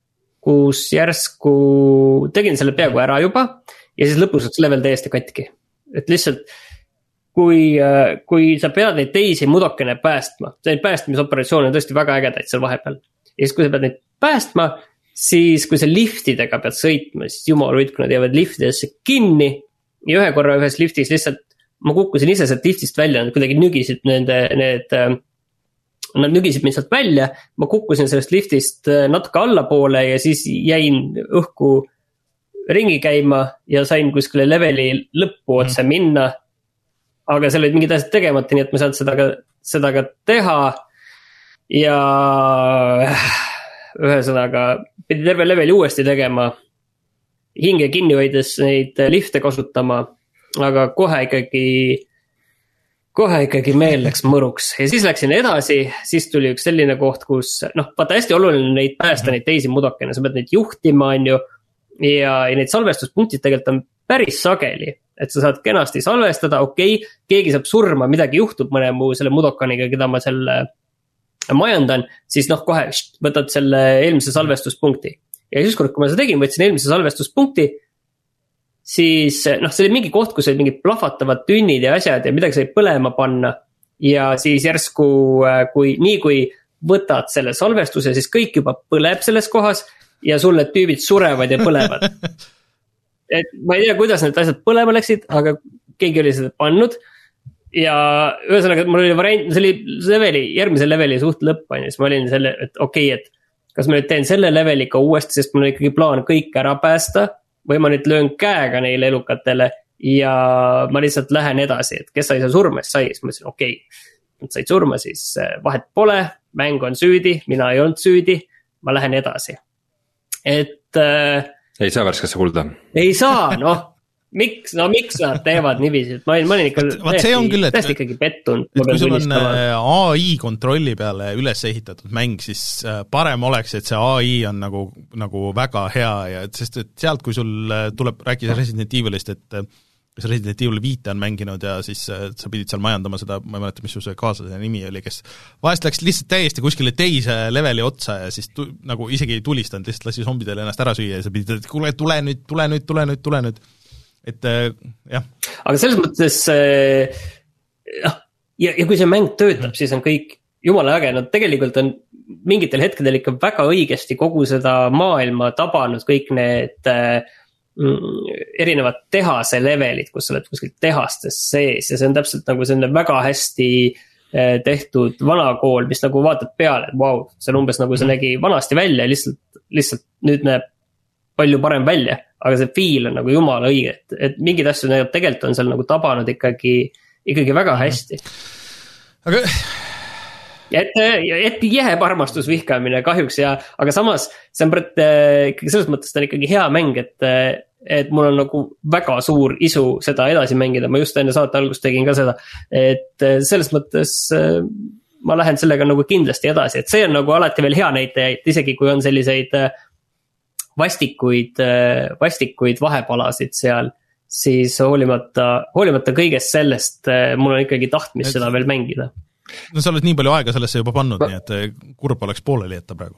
kus järsku tegin selle peaaegu ära juba ja siis lõpus oleks level täiesti katki. Et lihtsalt kui, kui sa pead neid teisi mudokene päästma, see päästmisoperatsioon on tõesti väga ägedaid seal vahepeal. Ja siis kui sa pead neid päästma, siis kui sa liftidega pead sõitma, siis jumal hoid, kui nad jäävad liftidesse kinni ja ühe korra ühes liftis lihtsalt ma kukkusin ise sealt liftist välja, nad kuidagi nügisid nende, need, nad nügisid mind sealt välja, ma kukkusin sellest liftist natuke allapoole ja siis jäin õhku ringi käima ja sain kuskile leveli lõppu otse minna, aga seal olid mingid asjad tegemata, nii et ma saanud seda ka, seda ka teha ja ühesõnaga pidi terve leveli uuesti tegema, hinge kinni hoides neid lifte kasutama, aga kohe ikkagi, kohe ikkagi meel läks mõruks ja siis läksin edasi, siis tuli üks selline koht, kus noh, vaata hästi oluline neid päästa neid teisi mudokene, sa pead neid juhtima on ju ja, ja neid salvestuspunktid tegelikult on päris sageli, et sa saad kenasti salvestada, okei, okay, keegi saab surma, midagi juhtub mõne muu selle mudokaniga, keda ma selle majandan, siis noh kohe võtad selle eelmise salvestuspunkti ja siis kord, kui ma seda tegin, võtsin eelmise salvestuspunkti siis noh, see oli mingi koht, kus olid mingid plahvatavad tünnid ja asjad ja midagi sai põlema panna ja siis järsku, kui, nii kui võtad selle salvestuse, siis kõik juba põleb selles kohas ja sul need tüübid surevad ja põlevad. Et ma ei tea, kuidas need asjad põlema läksid, aga keegi oli seda pannud ja ühesõnaga mul oli variant, see oli leveli, järgmise leveli suht lõpp, siis ma olin selle, et okei, okay, et kas ma nüüd teen selle leveliga uuesti, sest mul on ikkagi plaan kõik ära päästa või ma nüüd löön käega neile elukatele ja ma lihtsalt lähen edasi, et kes sai seal surma, siis sai, siis ma ütlesin, okei, okay, nad said surma, siis vahet pole, mäng on süüdi, mina ei olnud süüdi, ma lähen edasi. Et äh, ei saa värskesse kulda. Ei saa, noh, miks, no miks nad teevad niiviisi, et ma olin, ma olin ikka täiesti, täiesti ikkagi pettunud. Et kui sul on A I kontrolli peale üles ehitatud mäng, siis parem oleks, et see A I on nagu, nagu väga hea ja et sest, et sealt, kui sul tuleb, rääkis Resident Evilist, et kas Resident Evil viite on mänginud ja siis sa pidid seal majandama seda, ma ei mäleta, mis su see kaaslase nimi oli, kes vahest läks lihtsalt täiesti kuskile teise leveli otsa ja siis tu, nagu isegi ei tulistanud, lihtsalt lasi zombidele ennast ära süüa ja sa pidid, et kuule, tule nüüd, tule nüüd, tule nüüd, tule nüüd. Et jah. Aga selles mõttes ja, ja kui see mäng töötab, siis on kõik jumala äge, no tegelikult on mingitel hetkedel ikka väga õigesti kogu seda maailma tabanud kõik need mm, erinevad tehase levelid, kus sa oled kuskil tehastes sees ja see on täpselt nagu selline väga hästi tehtud vanakool, mis nagu vaatad peale, et vau, wow, see on umbes nagu see nägi vanasti välja, lihtsalt, lihtsalt nüüd näeb palju parem välja, aga see feel on nagu jumala õige, et, et mingid asju tegelikult on seal nagu tabanud ikkagi, ikkagi väga hästi. Aga et, et jääb armastus vihkamine kahjuks ja, aga samas see on ikkagi selles mõttes ta on ikkagi hea mäng, et, et mul on nagu väga suur isu seda edasi mängida, ma just enne saate algust tegin ka seda, et selles mõttes ma lähen sellega nagu kindlasti edasi, et see on nagu alati veel hea näitaja, et isegi kui on selliseid vastikuid, vastikuid vahepalasid seal, siis hoolimata, hoolimata kõigest sellest, mul on ikkagi tahtmis et, seda veel mängida. No sa oled nii palju aega sellesse juba pannud, ma... nii et kurb oleks pooleli jätta praegu.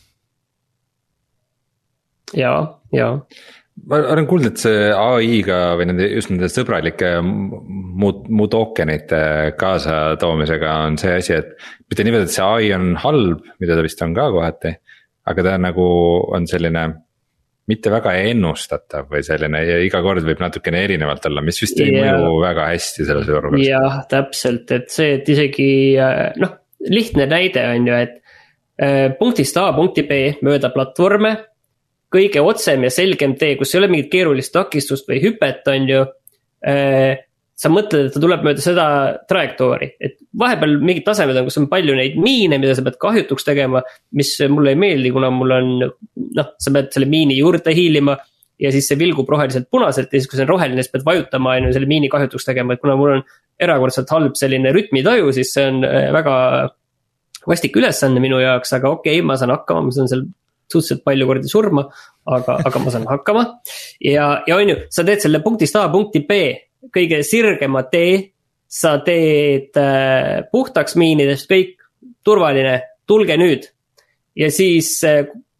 Jaa, jaa. Ma olen kuulnud, et see A I-ga või nende, just nende sõbralike muud, muud ookenite kaasa toomisega on see asi, et mitte niimoodi, et see A I on halb, mida ta vist on ka kohati, aga ta nagu on selline mitte väga ennustatav või selline ja iga kord võib natukene erinevalt olla, mis vist ei yeah. mõju väga hästi selles juures. Jah, täpselt, et see, et isegi noh, lihtne näide on ju, et punktist A punkti B mööda platvorme, kõige otsem ja selgem tee, kus ei ole mingit keerulist takistust või hüpet on ju, sa mõtled, et ta tuleb mööda seda trajektoori, et vahepeal mingid tasemed on, kus on palju neid miine, mida sa pead kahjutuks tegema, mis mulle ei meeldi, kuna mul on, noh, sa pead selle miini juurde hiilima ja siis see vilgub roheliselt punaselt ja siis kui see on roheline, siis pead vajutama ja selle miini kahjutuks tegema, et kuna mul on erakordselt halb selline rütmitaju, siis see on väga vastik ülesanne minu jaoks, aga okei okay,, ma saan hakkama, ma saan seal suhteliselt palju kordi surma, aga, aga ma saan hakkama ja, ja on ju, sa teed selle punktist A punkti B kõige sirgema tee, sa teed äh, puhtaks miinidest kõik turvaline, tulge nüüd. Ja siis äh,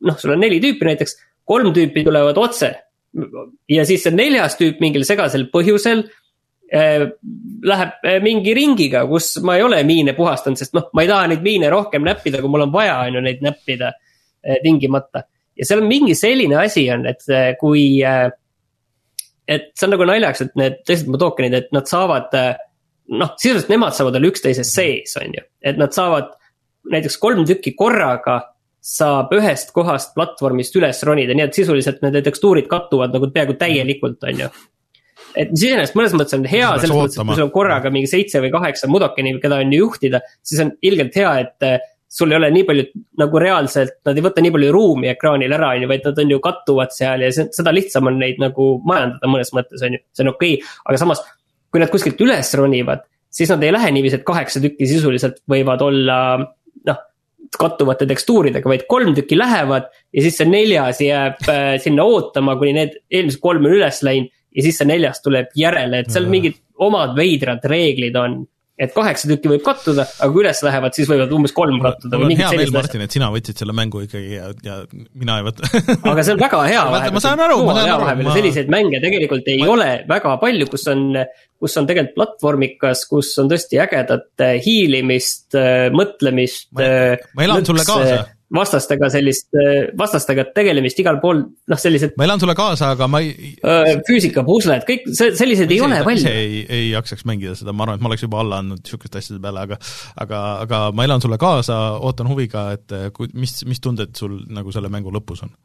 noh, sul on neli tüüpi näiteks, kolm tüüpi tulevad otse ja siis see neljas tüüp mingil segasel põhjusel äh, läheb mingi ringiga, kus ma ei ole miine puhastanud, sest noh, ma ei taha neid miine rohkem näppida, kui mul on vaja on ju neid näppida äh, tingimata. Ja seal on mingi selline asi on, et äh, kui äh, et see on nagu naljaks, et need tõesti mu tokenid, et nad saavad äh, noh, sisuliselt nemad saavad olla üksteises sees on ju, et nad saavad näiteks kolm tükki korraga saab ühest kohast platvormist üles ronida, nii et sisuliselt need tekstuurid kattuvad nagu peaaegu täielikult on ju. Et siisenest mõnes mõttes on hea, selles mõttes, et kui sul on korraga mingi seitse või kaheksa mudokeni, keda on ju juhtida, siis on ilgelt hea, et sul ei ole nii palju nagu reaalselt, nad ei võta nii palju ruumi ekraanil ära, vaid nad on ju kattuvad seal ja seda lihtsam on neid nagu majandada mõnes mõttes on ju, see on okei, okay. Aga samas, kui nad kuskilt üles ronivad, siis nad ei lähe niiviisi, et kaheksa tükki sisuliselt võivad olla, noh, kattuvate tekstuuridega, vaid kolm tükki lähevad ja siis see neljas jääb äh, sinna ootama, kuni need eelmised kolm on üles läinud ja siis see neljas tuleb järele, et seal mingid omad veidrad reeglid on, et kaheksa tükki võib kattuda, aga kui üles lähevad, siis võivad umbes kolm kattuda. Mul on hea meel, Martin, et sina võtsid selle mängu ikkagi ja, ja mina ei võta. Aga see on väga hea vahepeal. Ma saan aru, ma saan aru. Ma... Selliseid mänge tegelikult ei ma... ole väga palju, kus on, kus on tegelikult platvormikas, kus on tõesti ägedat hiilimist, mõtlemist. Ma, ma elan lõks, sulle kaasa. Vastastega sellist, vastastega tegelemist igal pool, noh sellised ma elan sulle kaasa, aga ma ei füüsika, puslet, kõik sellised ei ole palju. Ei, ei jaksaks mängida seda, ma arvan, et ma oleks juba alla andnud sihukest asjade peale, aga aga, aga ma elan sulle kaasa, ootan huviga, et mis, mis tunded sul nagu selle mängu lõpus on?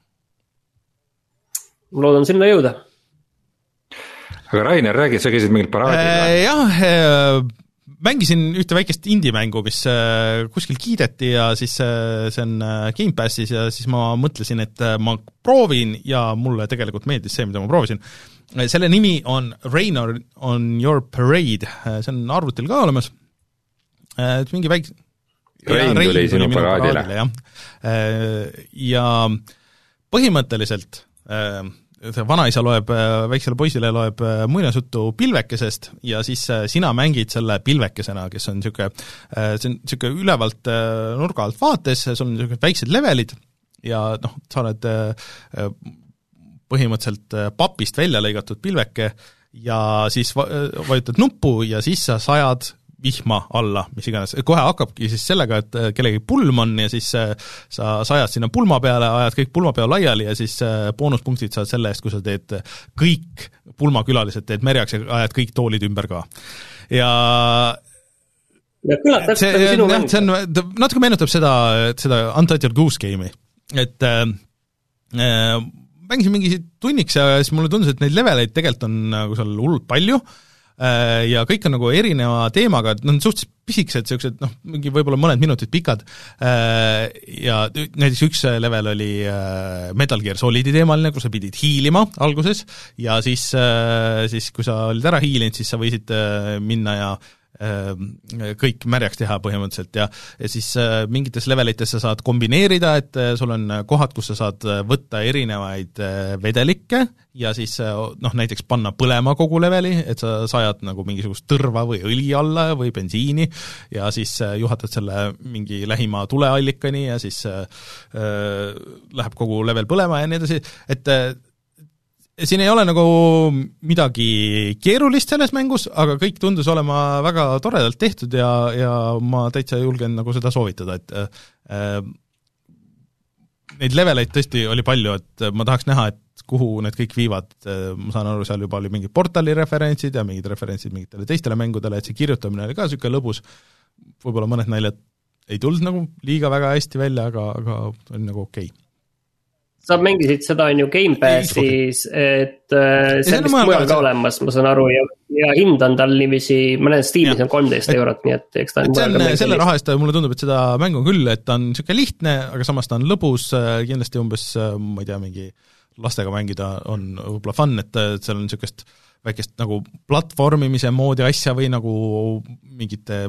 Ma loodan sinna jõuda. Aga Rainer, räägi, sa käisid mingil paraadil? Jah, mängisin ühte väikest indie-mängu, mis kuskil kiideti ja siis see on Game Passis ja siis ma mõtlesin, et ma proovin ja mulle tegelikult meeldis see, mida ma proovisin. Selle nimi on Rain on Your Parade, see on arvutil ka olemas. Mingi väik... Rain tuli sinu paraadile. Ja põhimõtteliselt see vanaisa loeb, väiksele poisile loeb muinasjuttu pilvekesest ja siis sina mängid selle pilvekesena, kes on niisugune, see on niisugune ülevalt nurga alt vaates, sul on niisugune väiksed levelid ja noh, sa oled põhimõtteliselt papist välja lõigatud pilveke ja siis vajutad nuppu ja siis sa sajad vihma alla, mis iganes, kohe hakkabki siis sellega, et kellegi pulm on ja siis sa sajad sinna pulma peale, ajad kõik pulma peale laiali ja siis boonuspunktid saad selle eest, kui sa teed kõik pulmakülalised, teed merjaks ja ajad kõik toolid ümber ka. Ja ja kõlab täpselt nagu sinu mäng. See on, natuke meenutab seda, seda Untitled Goose Game'i, et äh, mängisin mingi tunniks ja siis mulle tundus, et neid leveleid tegelikult on nagu seal hullult palju ja kõik on nagu erineva teemaga, et noh, suhteliselt pisikesed, sellised, noh, mingi võib-olla mõned minutid pikad ja näiteks üks level oli Metal Gear Solidi teemaline, kus sa pidid hiilima alguses ja siis, siis kui sa olid ära hiilinud, siis sa võisid minna ja kõik märjaks teha põhimõtteliselt ja, ja siis mingites levelites sa saad kombineerida, et sul on kohad, kus sa saad võtta erinevaid vedelikke ja siis noh, näiteks panna põlema kogu leveli, et sa sajad nagu mingisugust tõrva või õli alla või bensiini ja siis juhatad selle mingi lähima tuleallikani ja siis äh, läheb kogu level põlema ja nii edasi, et siin ei ole nagu midagi keerulist selles mängus, aga kõik tundus olema väga toredalt tehtud ja, ja ma täitsa julgen nagu seda soovitada, et äh, neid leveleid tõesti oli palju, et ma tahaks näha, et kuhu need kõik viivad, ma saan aru, seal juba oli mingid portali referentsid ja mingid referentsid mingitele teistele mängudele, et see kirjutamine oli ka niisugune lõbus, võib-olla mõned naljad ei tulnud nagu liiga väga hästi välja, aga, aga oli nagu okei okay. Sa mängisid seda on ju Game Passis, et äh, see on vist mujal ka olemas, ma saan aru, ja, ja hind on tal niiviisi, ma näen Steamis on kolmteist eurot, nii et eks ta on mujal ka mängida. Selle raha eest mulle tundub, et seda mängu on küll, et ta on niisugune lihtne, aga samas ta on lõbus, kindlasti umbes, ma ei tea, mingi lastega mängida on võib-olla fun, et seal on niisugust väikest nagu platvormimise moodi asja või nagu mingite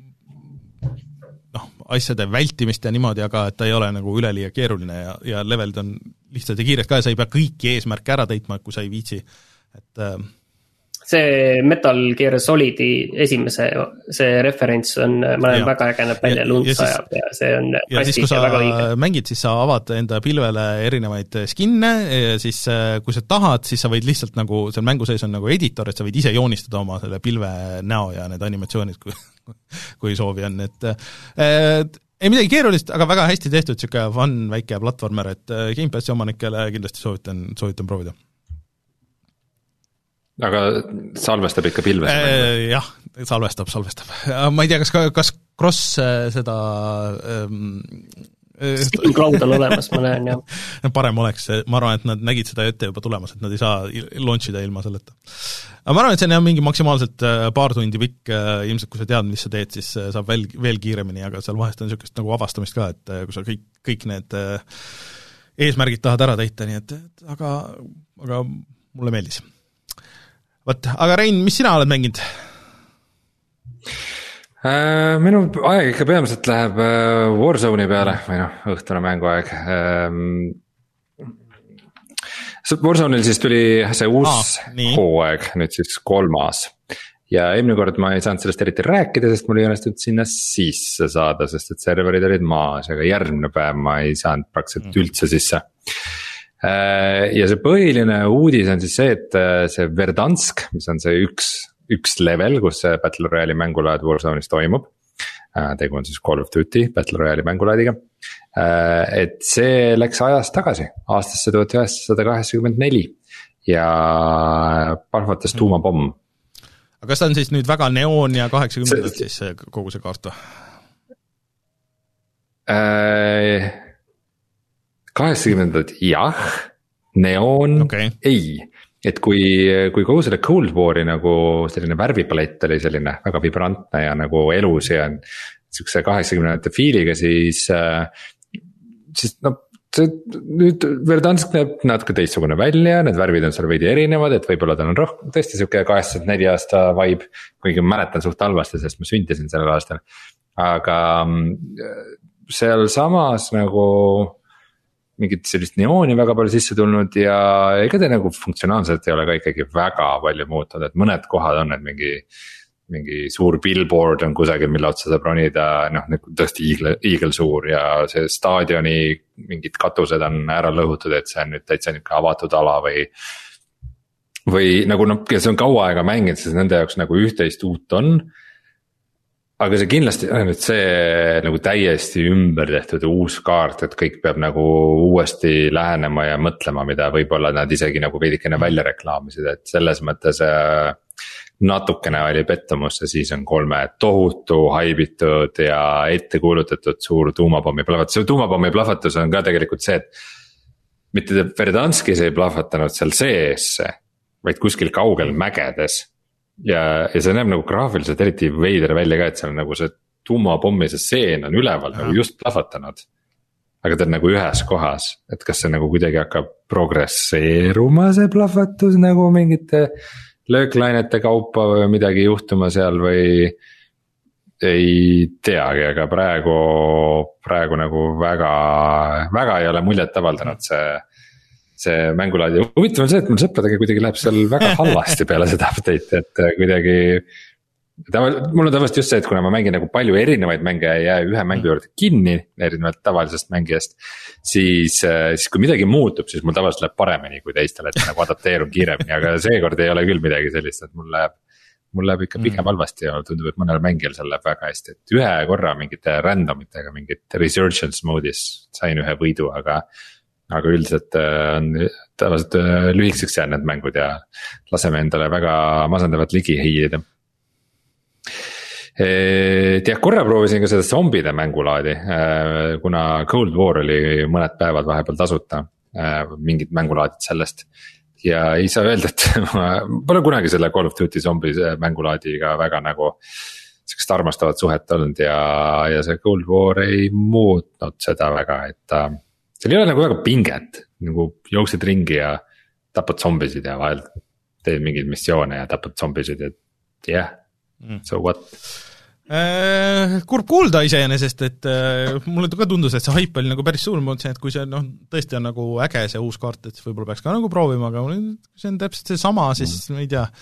noh, asjade vältimist ja niimoodi, aga et ta ei ole nagu üleliia keeruline ja, ja levelid on lihtsalt ja kiired ka ja sa ei pea kõiki eesmärke ära täitma, kui sa ei viitsi, et äh... see Metal Gear Solidi esimese, see referents on, ma näen väga äge näeb välja, lund sajab ja see on ja siis, kui sa mängid, siis sa avad enda pilvele erinevaid skinne ja siis kui sa tahad, siis sa võid lihtsalt nagu, seal mängu sees on nagu editor, et sa võid ise joonistada oma selle pilve näo ja need animatsioonid, kui, kui soovi on, et, et ei midagi keerulist, aga väga hästi tehtud, siuke fun väike platvormer, et Gamepassi omanikele kindlasti soovitan, soovitan proovida. Aga salvestab ikka pilves? Äh, jah, salvestab, salvestab. Ma ei tea, kas, kas Cross seda ähm, Steam Cloud on olemas, ma näen, jah. Parem oleks, ma arvan, et nad nägid seda ette juba tulemas, et nad ei saa launchida ilma selleta. Aga ma arvan, et see on mingi maksimaalselt paar tundi pikk, ilmselt kui sa tead, mis sa teed, siis saab veel, veel kiiremini, aga seal vahest on niisugust nagu avastamist ka, et kui sa kõik, kõik need eesmärgid tahad ära täita, nii et aga, aga mulle meeldis. Võt, aga Rein, mis sina oled mänginud? Äh, minu aeg ikka peamiselt läheb Warzone'i peale, või noh, õhtune mänguaeg. Warzone'il siis tuli see uus ah, hooaeg, nüüd siis kolmas. Ja eelmine kord ma ei saanud sellest eriti rääkida, sest mul ei õnnestunud sinna sisse saada, sest et serverid olid maas, aga järgmine päev ma ei saanud praktiliselt üldse sisse. Ja see põhiline uudis on siis see, et see Verdansk, mis on see üks, üks level, kus see Battle Royale'i mängulaad Warzone'is toimub. Tegu on siis Call of Duty Battle Royale'i mängulaadiga. Et see läks ajas tagasi, aastasse tuhat üheksasada kaheksakümmend neli ja palvatas tuumapomm. Aga kas ta on siis nüüd väga neoon ja kaheksakümnendad siis kogu see kaart? Äh... kaheksakümnendad jah, neoon okay. Ei, et kui, kui kogu selle Cold War'i nagu selline värvipalett oli selline väga vibrantne ja nagu elus ja siukse kaheksakümnendate fiiliga, siis, siis no see nüüd Verdansk näeb natuke teistsugune välja, need värvid on seal veidi erinevad, et võib-olla tal on rohkem tõesti siuke kaheksakümmend neli aasta vibe, kuigi ma mäletan suht halvasti, sest ma sündisin sellel aastal, aga seal samas nagu mingit sellist neooni väga palju sisse tulnud ja ega te nagu funktsionaalselt ei ole ka ikkagi väga palju muutunud, et mõned kohad on, et mingi, mingi suur billboard on kusagil, mille otsa saab ronida, noh nagu tõesti iigel, iigel suur ja see staadioni mingid katused on ära lõhutud, et see on nüüd täitsa niisugune avatud ala või, või nagu noh, kes on kaua aega mänginud, siis nende jaoks nagu üht-teist uut on. Aga see kindlasti on nüüd see nagu täiesti ümber tehtud uus kaart, et kõik peab nagu uuesti lähenema ja mõtlema, mida võib-olla nad isegi nagu veidikene välja reklaamisid, et selles mõttes natukene oli pettumus see season kolme tohutu haibitud ja ette kuulutatud suur tuumapommi plahvatus. See tuumapommi plahvatus on ka tegelikult see, et mitte Verdanskis ei plahvatanud seal seesse, vaid kuskil kaugel mägedes. Ja, ja see näeb nagu graafiliselt eriti veidre välja ka, et seal nagu see tuumapommi see seen on üleval nagu just plahvatanud. Aga ta on nagu ühes kohas, et kas see nagu kuidagi hakkab progresseeruma see plahvatus nagu mingite lööklainete kaupa või midagi juhtuma seal või ei teagi, aga praegu, praegu nagu väga, väga ei ole muljet avaldanud see see mängulaad ja huvitav on see, et mul sõpradega kuidagi läheb seal väga halvasti peale seda update, et kuidagi mul on tavaliselt just see, et kuna ma mängin nagu palju erinevaid mänge ja jää ühe mängu juurde kinni erinevalt tavalisest mängijast, siis, siis kui midagi muutub, siis mul tavaliselt läheb paremini kui teistel, et ma nagu adapteerun kiiremini, aga seekord ei ole küll midagi sellist, et mul läheb mul läheb ikka pigem halvasti ja tundub, et mõnel mängijal seal läheb väga hästi, et ühe korra mingite randomitega, mingit resurgence mode'is sain ühe võidu, aga aga üldiselt on tavaliselt lühikeseks jäänud need mängud ja laseme endale väga masendavat ligi hiilida. Et jah, korra proovisin ka seda zombide mängulaadi, kuna Cold War oli mõned päevad vahepeal tasuta, mingid mängulaadid sellest. Ja ei saa öelda, et ma pole kunagi selle Call of Duty zombi mängulaadiga väga nagu sellist armastavat suhet olnud ja, ja see Cold War ei muutnud seda väga, et seal ei ole nagu väga pinget, nagu jooksed ringi ja tapad zombisid ja vahel teed mingeid missioone ja tapad zombisid, et jah, yeah, so what? Kurb kuulda iseenesest, et mulle ka tundus, et see hype oli nagu päris suur, ma mõtlesin, et kui see noh, tõesti on nagu äge see uus kaart, et võib-olla peaks ka nagu proovima, aga kui see on täpselt see sama, siis ma ei tea,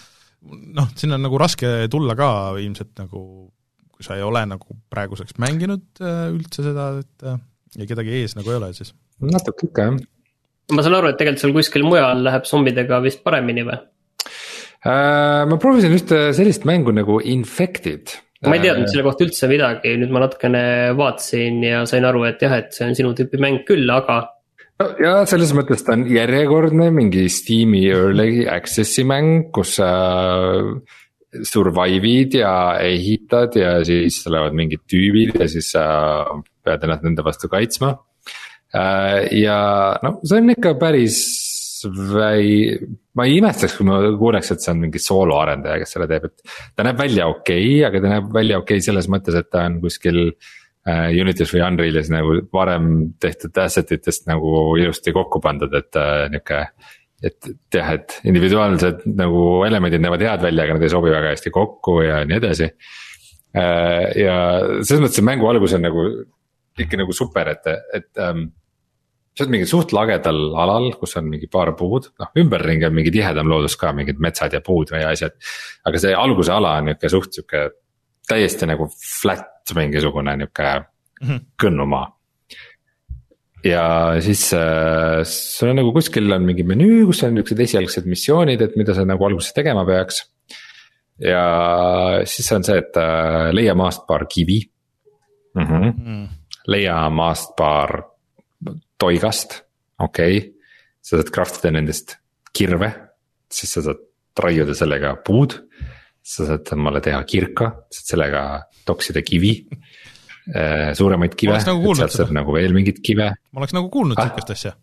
noh, siin on nagu raske tulla ka ilmselt nagu, kui sa ei ole nagu praeguseks mänginud üldse seda, et ja kedagi ees nagu ei ole, siis natuke ikka, jah. Ma saan aru, et tegelikult seal kuskil mujal läheb zombidega vist paremini või? Uh, ma proovisin just sellist mängu nagu Infected. Ma ei teadnud selle kohta üldse midagi, nüüd ma natukene vaatasin ja sain aru, et jah, et see on sinu tüüpi mäng küll, aga no, ja selles mõttes ta on järjekordne mingi Steam'i Early Access'i mäng, kus sa survive'id ja ehitad ja siis tulevad mingid tüübid ja siis sa pead ennast nende vastu kaitsma. Ja no see on ikka päris väi, ma ei imestaks, kui ma kuuleks, et see on mingi sooloarendaja, kes selle teeb, et ta näeb välja okei okay,, aga ta näeb välja okei okay selles mõttes, et ta on kuskil Unity's või Unrealis nagu varem tehtud asset itest nagu ilusti kokku pandud, et äh, niuke, et jah, et individuaalsed nagu elemendid näevad head välja, aga nad ei sobi väga hästi kokku ja nii edasi. Äh, ja selles mõttes see mängu algus on nagu ikka nagu super, et, et ähm, see on mingi suht lagedal alal, kus on mingi paar puud, noh ümberringi on mingi tihedam loodus ka, mingid metsad ja puud või asjad, aga see alguse ala on niuke suht siuke täiesti nagu flat mingisugune niuke mm-hmm. kõnnumaa. Ja siis äh, sul on nagu kuskil on mingi menüü, kus on niisugused esialgsed missioonid, et mida sa nagu alguses tegema peaks. Ja siis on see, et äh, leia maast paar kivi mm-hmm. mm. Leia maast paar toigast, okei okay. Sa saad craftida nendest kirve, siis sa saad raiuda sellega puud. Sa saad mulle teha kirka, saad sellega toksida kivi, suuremaid kive, nagu et sealt saab nagu veel mingit kive. Ma oleks nagu kuulnud ah. sellist asja.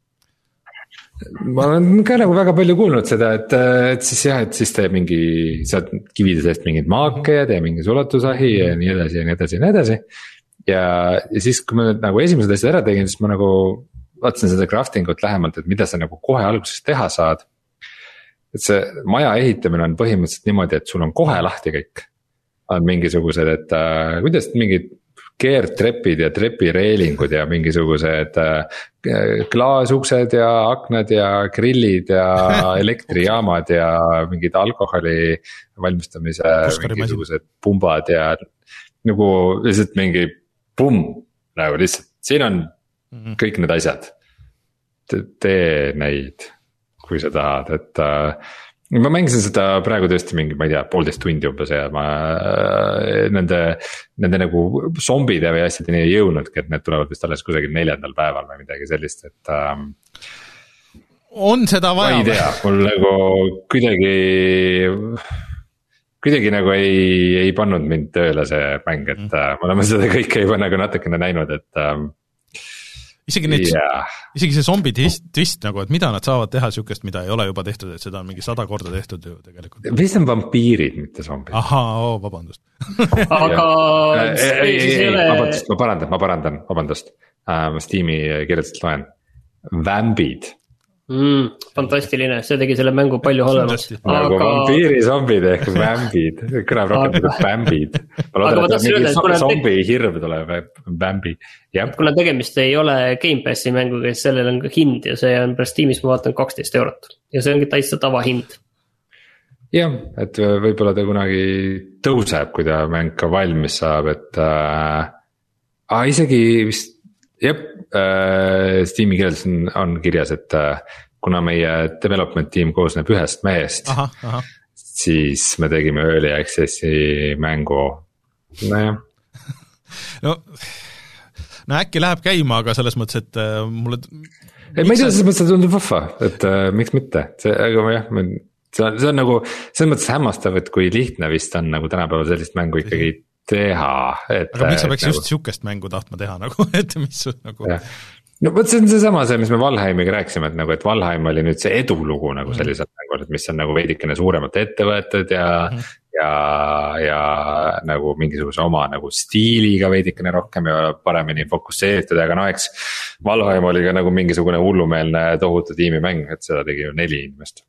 Ma olen ka nagu väga palju kuulnud seda, et, et siis jah, et siis tee mingi, saad kivide seest mingid maake ja tee mingi sulatusahi ja nii edasi ja nii edasi ja nii edasi. Ja, ja siis, kui ma nüüd nagu esimesed asjad ära tegin, siis ma nagu vaatasin seda craftingut lähemalt, et mida sa nagu kohe alguses teha saad. Et see maja ehitamine on põhimõtteliselt niimoodi, et sul on kohe lahti kõik. On mingisugused, et äh, kuidas mingid keertrepid ja trepireelingud ja mingisugused äh, klaasuksed ja aknad ja grillid ja elektrijaamad ja mingid alkoholi valmistamise mingisugused pumbad ja nagu lihtsalt mingi pumm, nagu lihtsalt, siin on kõik need asjad. Tee neid. Kui sa tahad, et äh, ma mängisin seda praegu tõesti mingi, ma ei tea, poolteist tundi umbes ja ma äh, nende, nende nagu zombide või asjadeni ei jõudnudki, et need tulevad vist alles kusagil neljandal päeval või midagi sellist, et äh, on seda vaja? Ma ei tea, mul nagu kuidagi, kuidagi nagu ei, ei pannud mind tööle see mäng, et äh, me oleme seda kõike juba nagu natukene näinud, et äh, isegi, need, yeah. isegi see zombi twist, twist nagu, et mida nad saavad teha sükest, mida ei ole juba tehtud, et seda on mingi sada korda tehtud ju tegelikult. Vist on vampiirid, mitte zombid. Ahaa, oo, vabandust. Aga ei, ei, ei, vabandust, ma parandan, ma parandan, vabandust. Uh, ma Steam'i kirjaliselt loen. Vambid. Mm, fantastiline, see tegi selle mängu palju halvemaks. Nagu aga... vampiiri zombid ehk vambid, kõnab rohkem aga... vambid. Ma loodan, et mingi so- zombi te... hirv tuleb, vambi. Kuna tegemist ei ole Gamepassi mänguga, siis sellel on ka hind ja see on pärast Steamis, ma vaatan kaksteist eurot. Ja see ongi täitsa tavahind. Jah, et võib-olla ta kunagi tõuseb, kui ta mäng ka valmis saab, et äh, ah, isegi vist jep, äh, Steam'i kirjeldas on, on kirjas, et äh, kuna meie development tiim koosneb ühest mehest, aha, aha. siis me tegime Early Access'i mängu, nojah. no, no äkki läheb käima, aga selles mõttes, et äh, mulle ei, ma ei tea, selles mõttes, et tundub vahva, et äh, miks mitte, see, aga jah, see on, see on nagu selles mõttes hämmastav, et kui lihtne vist on nagu tänapäeval sellist mängu ikkagi teha, et aga miks sa peaks just nagu... sihukest mängu tahtma teha nagu, et mis nagu ja. No võt, see on see sama see, mis me Valheimiga rääkisime, et nagu, et Valheim oli nüüd see edulugu nagu sellised mm. mängud, et mis on nagu veidikene suuremalt ette võetud ja mm. ja, ja nagu mingisuguse oma nagu stiiliga veidikene rohkem ja paremini fokusseeritud, aga no eks Valheim oli ka nagu mingisugune hullumeelne tohutu tiimimäng, et seda tegi ju neli inimest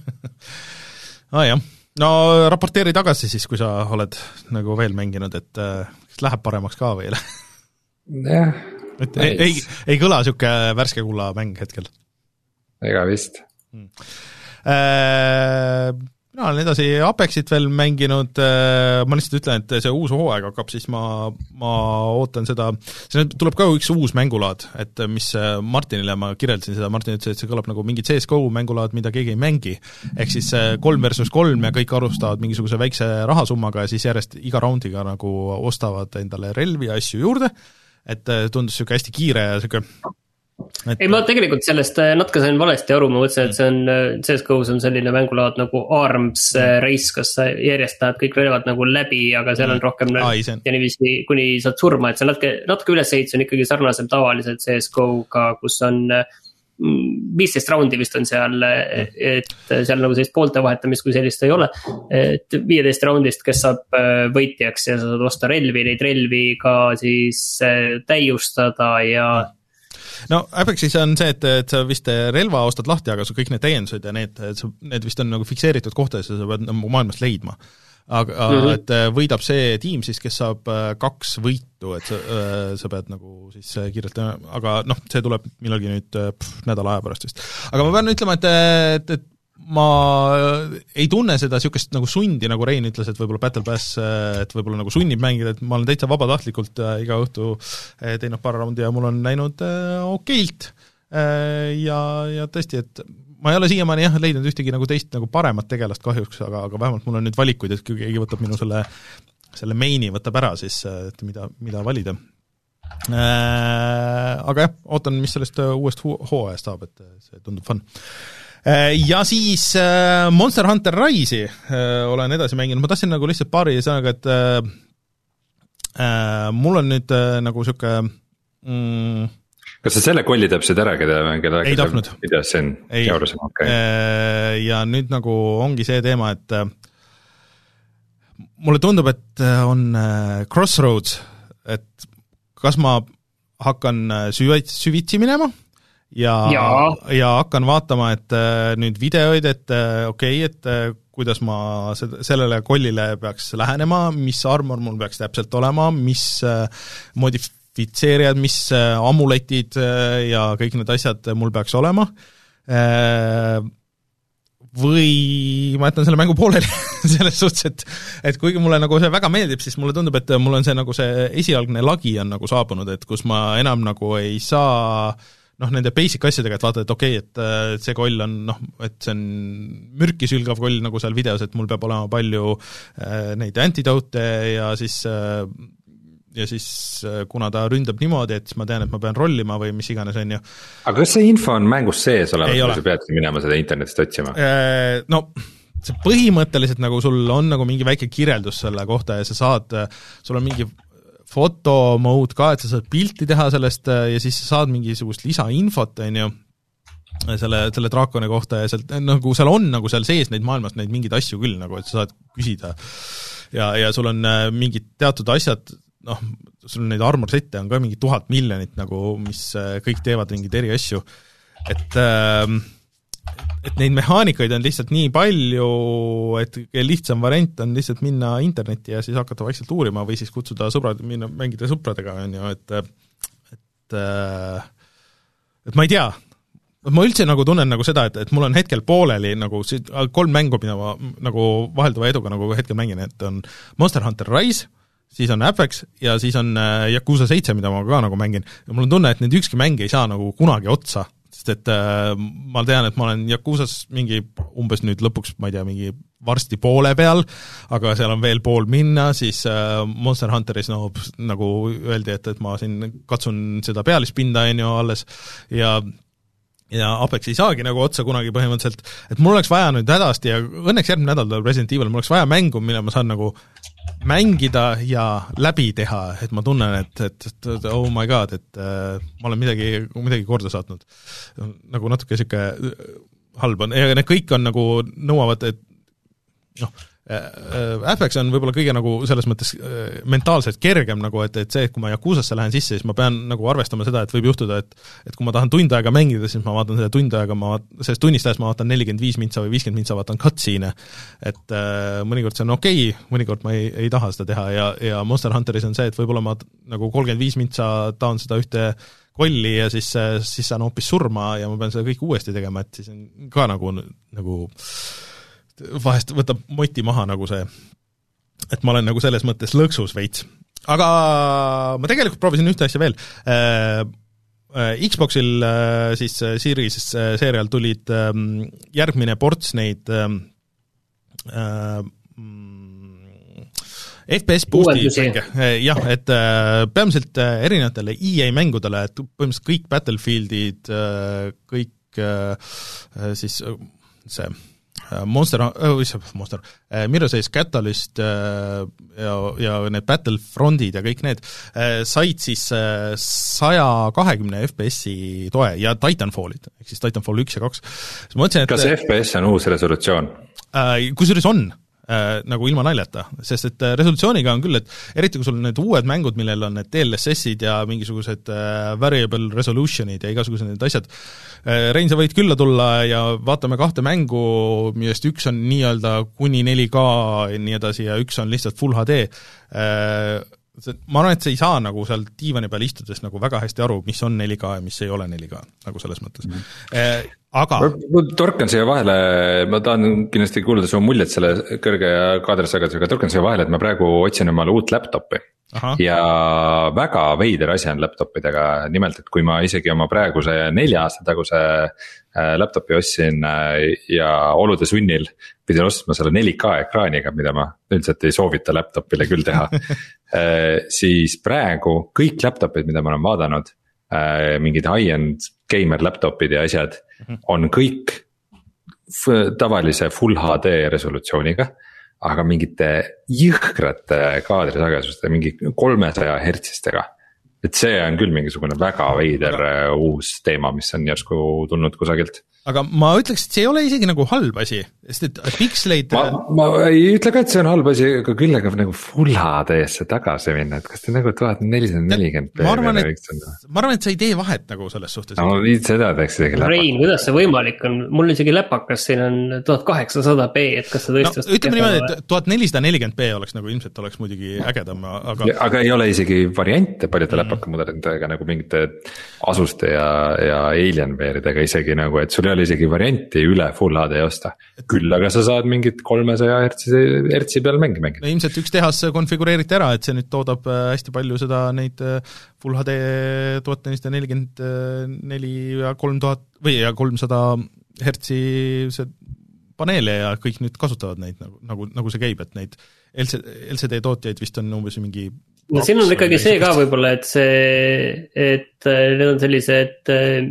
ah, jah. No raporteeri tagasi siis, kui sa oled nagu veel mänginud, et äh, läheb paremaks ka või? jah. Et ei, ei, ei kõla siuke värske kulla mäng hetkel? Ega vist. Hmm. Äh, mina mina olen edasi Apexit veel mänginud, ma lihtsalt ütlen, et see uus hooaeg hakkab, siis ma, ma ootan seda, see tuleb ka üks uus mängulaad, et mis Martinile ma kirjeldasin seda, Martin ütles, et see kõlab nagu mingi C S G O mängulaad, mida keegi ei mängi, ehk siis kolm versus kolm ja kõik arvustavad mingisuguse väikse rahasummaga ja siis järjest iga raundiga nagu ostavad endale relvi ja asju juurde, et tundus niisugune hästi kiire ja niisugune Et... ei, ma tegelikult sellest natuke sain valesti aru, ma mõtlesin, et see on C S G O-s on selline mängulaad nagu Arms mm. Race, kas sa järjest tahad kõik relvad nagu läbi, aga seal on rohkem mm. Ai, ja niiviisi, kuni saad surma, et see natuke, natuke ülesehitus on ikkagi sarnasem tavaliselt C S G O-ga, kus on viisteist raundi vist on seal, et seal nagu sellist poolte vahetamist kui sellist ei ole, et viieteist raundist, kes saab võitjaks ja sa saad osta relvi, neid relvi ka siis täiustada ja no Apexis on see, et, et sa vist relva ostad lahti, aga su kõik need täiendused ja need, need vist on nagu fikseeritud kohtades ja sa pead nagu maailmast leidma. Aga mm-hmm. et võidab see tiim siis, kes saab kaks võitu, et sa, sa pead nagu siis kiirelt, aga noh, see tuleb millalgi nüüd pff, nädala aja pärast vist. Aga ma pean ütlema, et, et, et ma ei tunne seda niisugust nagu sundi, nagu Rein ütles, et võib-olla Battle Pass, et võib-olla nagu sunnib mängida, et ma olen täitsa vabatahtlikult iga õhtu teinud paar raundi ja mul on läinud okeilt ja, ja tõesti, et ma ei ole siiamaani jah leidnud ühtegi nagu teist nagu paremat tegelast kahjuks, aga, aga vähemalt mul on nüüd valikuid, et kui keegi võtab minu selle, selle main'i võtab ära, siis et mida, mida valida. Aga jah, ootan, mis sellest uuest hooajast saab, et see tundub fun. Ja siis äh, Monster Hunter Rise'i äh, olen edasi mänginud, ma tahtsin nagu lihtsalt paari sõnaga, et äh, äh, mul on nüüd äh, nagu siuke mm, kas sa selle kolli täpselt ära, keda, keda ei tahtnud videos siin jaurusem, okei okay. Ja nüüd nagu ongi see teema, et äh, mulle tundub, et on äh, crossroads, et kas ma hakkan süvitsi minema ja, ja. ja hakkan vaatama, et nüüd videoid, et okei okay,, et kuidas ma sellele kollile peaks lähenema, mis armor mul peaks täpselt olema, mis modifitseerijad, mis amuletid ja kõik need asjad mul peaks olema, või ma jätan selle mängu pooleli selles suhtes, et, et kuigi mulle nagu see väga meeldib, siis mulle tundub, et mul on see nagu see esialgne lagi on nagu saabunud, et kus ma enam nagu ei saa noh, nende basic asjadega, et vaatad, et okei okay,, et see koll on noh, et see on mürki sülgav koll nagu seal videos, et mul peab olema palju äh, neid antidote ja siis äh, ja siis kuna ta ründab niimoodi, et siis ma tean, et ma pean rollima või mis iganes on ju. aga kas see info on mängus sees olemas, kui sa peadki minema seda internetist otsima? No see põhimõtteliselt nagu sul on nagu mingi väike kirjeldus selle kohta ja sa saad, sul on mingi fotomode ka, et sa saad pilti teha sellest ja siis sa saad mingisugust lisainfot, on ju, selle, selle draakoni kohta ja sealt, nagu seal on nagu seal sees neid maailmast neid mingeid asju küll nagu, et sa saad küsida ja, ja sul on mingid teatud asjad, noh, sul on neid armor sette on ka mingi tuhat miljonit nagu, mis kõik teevad mingeid eri asju, et et neid mehaanikaid on lihtsalt nii palju, et lihtsam variant on lihtsalt minna internetti ja siis hakata vaikselt uurima või siis kutsuda sõbrad, minna mängida sõpradega, on ju, et et et ma ei tea, ma üldse nagu tunnen nagu seda, et, et mul on hetkel pooleli nagu kolm mängu, mida ma nagu vahelduva eduga nagu hetkel mängin, et on Monster Hunter Rise, siis on Apex ja siis on Yakuza seitse, mida ma ka nagu mängin ja mul on tunne, et need ükski mäng ei saa nagu kunagi otsa, sest et äh, ma tean, et ma olen Yakuzas mingi umbes nüüd lõpuks, ma ei tea, mingi varsti poole peal, aga seal on veel pool minna, siis äh, Monster Hunteris no, nagu öeldi, et, et ma siin katsun seda pealispinda, on ju, alles ja ja Apex ei saagi nagu otsa kunagi põhimõtteliselt, et mul oleks vaja nüüd hädasti ja õnneks järgmine nädal tuleb Resident Evil, mul oleks vaja mängu, mille ma saan nagu mängida ja läbi teha, et ma tunnen, et, et, et oh my god, et äh, ma olen midagi, midagi korda saatnud. Nagu natuke siuke halb on, ja need kõik on nagu nõuavad, et noh, Apex on võib-olla kõige nagu selles mõttes mentaalselt kergem nagu, et, et see, et kui ma Yakuzasse lähen sisse, siis ma pean nagu arvestama seda, et võib juhtuda, et et kui ma tahan tund aega mängida, siis ma vaatan seda tund aega, ma sellest tunnist ajast ma vaatan nelikümmend viis mintsa või viiskümmend mintsa, vaatan cutscene, et äh, mõnikord see on okei okay,, mõnikord ma ei, ei taha seda teha ja, ja Monster Hunteris on see, et võib-olla ma nagu kolmkümmend viis mintsa tahan seda ühte kolli ja siis, siis saan hoopis surma ja ma pean seda kõik uuesti tegema, et siis on ka nagu, nagu vahest võtab moti maha nagu see, et ma olen nagu selles mõttes lõksus veits. Aga ma tegelikult proovisin ühte asja veel. Xboxil siis Series seerial tulid järgmine ports neid F P S boost'i mänge, jah, et peamiselt erinevatele E A mängudele, et põhimõtteliselt kõik Battlefieldid, kõik siis see Monster, oh, Monster, Mirror's Edge Catalyst ja, ja need Battlefrontid ja kõik need said siis saja kahekümne F P S-i toe ja Titanfallid, ehk siis Titanfall üks ja kaks. Mõtlesin, et kas F P S on uus resolutsioon? Kusjuures on, Äh, nagu ilma naljata, sest et resolutsiooniga on küll, et eriti kui sul on need uued mängud, millel on need D L S S-id ja mingisugused äh, variable resolution'id ja igasugused need asjad, äh, Rein, sa võid külla tulla ja vaatame kahte mängu, millest üks on nii-öelda kuni neli K ja nii edasi ja üks on lihtsalt Full H D, äh, ma arvan, et sa ei saa nagu seal diivani peal istudes nagu väga hästi aru, mis on neli K ja mis ei ole neli K, nagu selles mõttes mm. -hmm. Aga ma torkan siia vahele, ma tahan kindlasti kuulda su muljet selle kõrge kaadrisagedusega, torkan siia vahele, et ma praegu otsin omale uut laptopi. Aha. Ja väga veider asi on laptopidega, nimelt, et kui ma isegi oma praeguse nelja aasta taguse laptopi ostsin ja olude sunnil pidin ostma selle neli K ekraaniga, mida ma üldiselt ei soovita laptopile küll teha siis praegu kõik laptopid, mida ma olen vaadanud, mingid high-end gamer laptopid ja asjad on kõik tavalise Full H D resolutsiooniga, aga mingite jõhkrate kaadrisagedustes, mingi kolmesaja hertsistega. Et see on küll mingisugune väga veider aga... uus teema, mis on järsku tulnud kusagilt. Aga ma ütleks, et see ei ole isegi nagu halb asi, sest et pixeleid ma, ma ei ütle ka, et see on halb asi, aga küll aga nagu Full H D-sse tagasi minna, et kas te nagu tuhat nelisada nelikümmend p ma arvan, et, ma arvan, et sa ei tee vahet nagu selles suhtes. No, seda teeks isegi läpakas. Rein, kuidas see võimalik on? Mul isegi läpakas siin on tuhat kaheksasada p, et kas sa tõesti no, ütleme niimoodi, et tuhat nelisada nelikümmend p oleks nagu ilmselt oleks muidugi ägedam, aga ja, aga ei ole isegi variante paljude mm. läpakamudelitega nagu mingite Asuste ja, ja Alienware'idega isegi nagu, et sul ei ole isegi varianti üle Full H D osta. Küll aga sa saad mingit kolmesaja hertsi peal mängi mängida. No ilmselt üks tehas konfigureeriti ära, et see nüüd toodab hästi palju seda neid Full H D tuhat nelisada nelikümmend neli ja kolm tuhat või ja kolmsada hertsi see paneele ja kõik nüüd kasutavad neid nagu, nagu, nagu see käib, et neid L C D tootjaid vist on umbes mingi no siin on ikkagi see ka võib-olla, et see, et need on sellised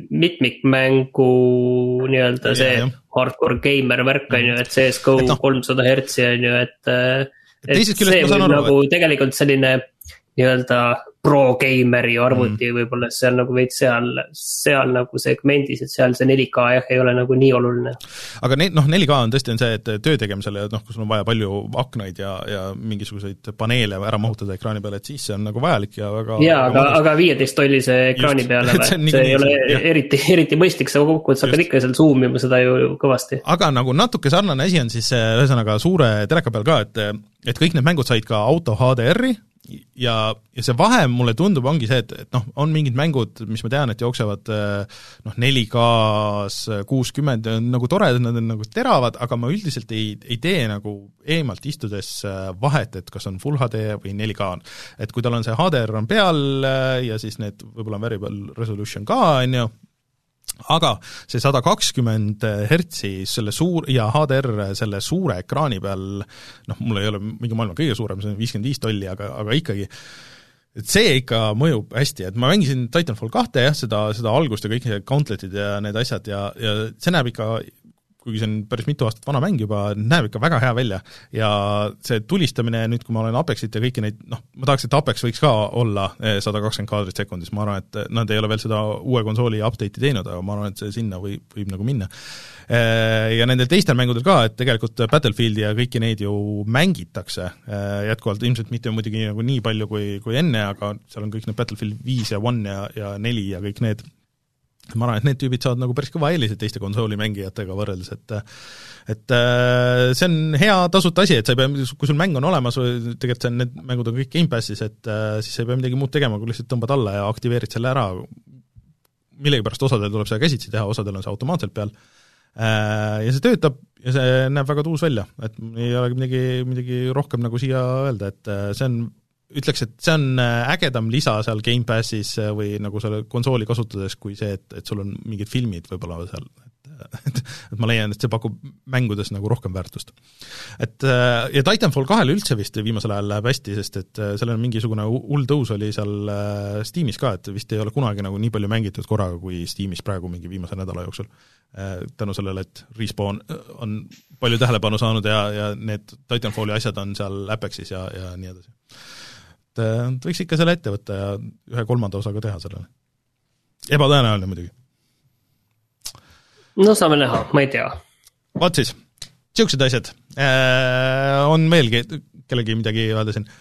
mitmikmängu nii-öelda see ja, hardcore gamer värk on ju, et C S G O no. kolmsada hertsi on ju, et, et, et see võib nagu et... tegelikult selline nii-öelda pro gameri arvuti mm. võib-olla seal nagu veits seal, seal nagu segmendis, et seal see neli K jah ei ole nagu nii oluline. Aga ne, noh, neli K on tõesti on see, et töö tegemisele, noh, kui sul on vaja palju aknaid ja, ja mingisuguseid paneele ära mahutada ekraani peale, et siis see on nagu vajalik ja väga jaa, aga, aga viieteist tollise ekraani Just, peale või? See, see ei ole see, eriti, eriti mõistlik see kokku, et sa pead ikka seal zoomima seda ju kõvasti. Aga nagu natuke sarnane asi on siis ühesõnaga suure teleka peal ka, et, et kõik need mängud said ka auto H D R-i ja, ja see vahe mulle tundub ongi see, et, et noh, on mingid mängud, mis ma tean, et jooksevad noh, neli K-s kuuskümmend, nagu toredad, nad on nagu teravad, aga ma üldiselt ei, ei tee nagu eemalt istudes vahet, et kas on Full H D või neli K on. Et kui tal on see H D R on peal ja siis need võib-olla on variable resolution ka, on ju, aga see sada kakskümmend hertsi selle suur ja H D R selle suure ekraani peal, noh, mul ei ole mingi maailma kõige suurem, see on viiskümmend viis tolli, aga, aga ikkagi, et see ikka mõjub hästi, et ma mängisin Titanfall kahte, jah, seda, seda algust ja kõik gauntletid ja need asjad ja, ja see näeb ikka, kuigi see on päris mitu aastat vana mäng juba, näeb ikka väga hea välja ja see tulistamine nüüd, kui ma olen Apexit ja kõiki neid, noh, ma tahaks, et Apex võiks ka olla sada kakskümmend kaadrit sekundis, ma arvan, et nad ei ole veel seda uue konsooli update'i teinud, aga ma arvan, et see sinna võib, võib nagu minna. Ja nendel teistel mängudel ka, et tegelikult Battlefieldi ja kõiki neid ju mängitakse jätkuvalt, ilmselt mitte muidugi nagu nii palju kui, kui enne, aga seal on kõik need Battlefield viis ja one ja, ja neli ja kõik need ma arvan, et need tüübid saavad nagu päris kõva eelised teiste konsooli mängijatega võrreldes, et et see on hea tasuta asi, et sa ei pea, kui sul mäng on olemas, tegelikult see on, need mängud on kõik Game Passis, et siis sa ei pea midagi muud tegema, kui lihtsalt tõmbad alla ja aktiveerid selle ära, millegipärast osadel tuleb seda käsitsi teha, osadel on see automaatselt peal, ja see töötab ja see näeb väga tuus välja, et ei olegi midagi, midagi rohkem nagu siia öelda, et see on, ütleks, et see on ägedam lisa seal Game Passis või nagu selle konsooli kasutades kui see, et, et sul on mingid filmid võib-olla seal, et, et ma leian, et see pakub mängudes nagu rohkem väärtust. Et ja Titanfall kahele üldse vist viimasel ajal läheb hästi, sest et seal on mingisugune hull tõus oli seal Steamis ka, et vist ei ole kunagi nagu nii palju mängitud korraga kui Steamis praegu mingi viimase nädala jooksul. Tänu sellele, et Respawn on palju tähelepanu saanud ja, ja need Titanfalli asjad on seal Apexis ja, ja nii edasi. Et võiks ikka selle ette võtta ja ühe kolmanda osaga teha sellele. Ebatõenäoline muidugi. No saame näha, ma ei tea. Vaat siis, siuksed asjad. Äh, on veelgi kellegi midagi öelda siin?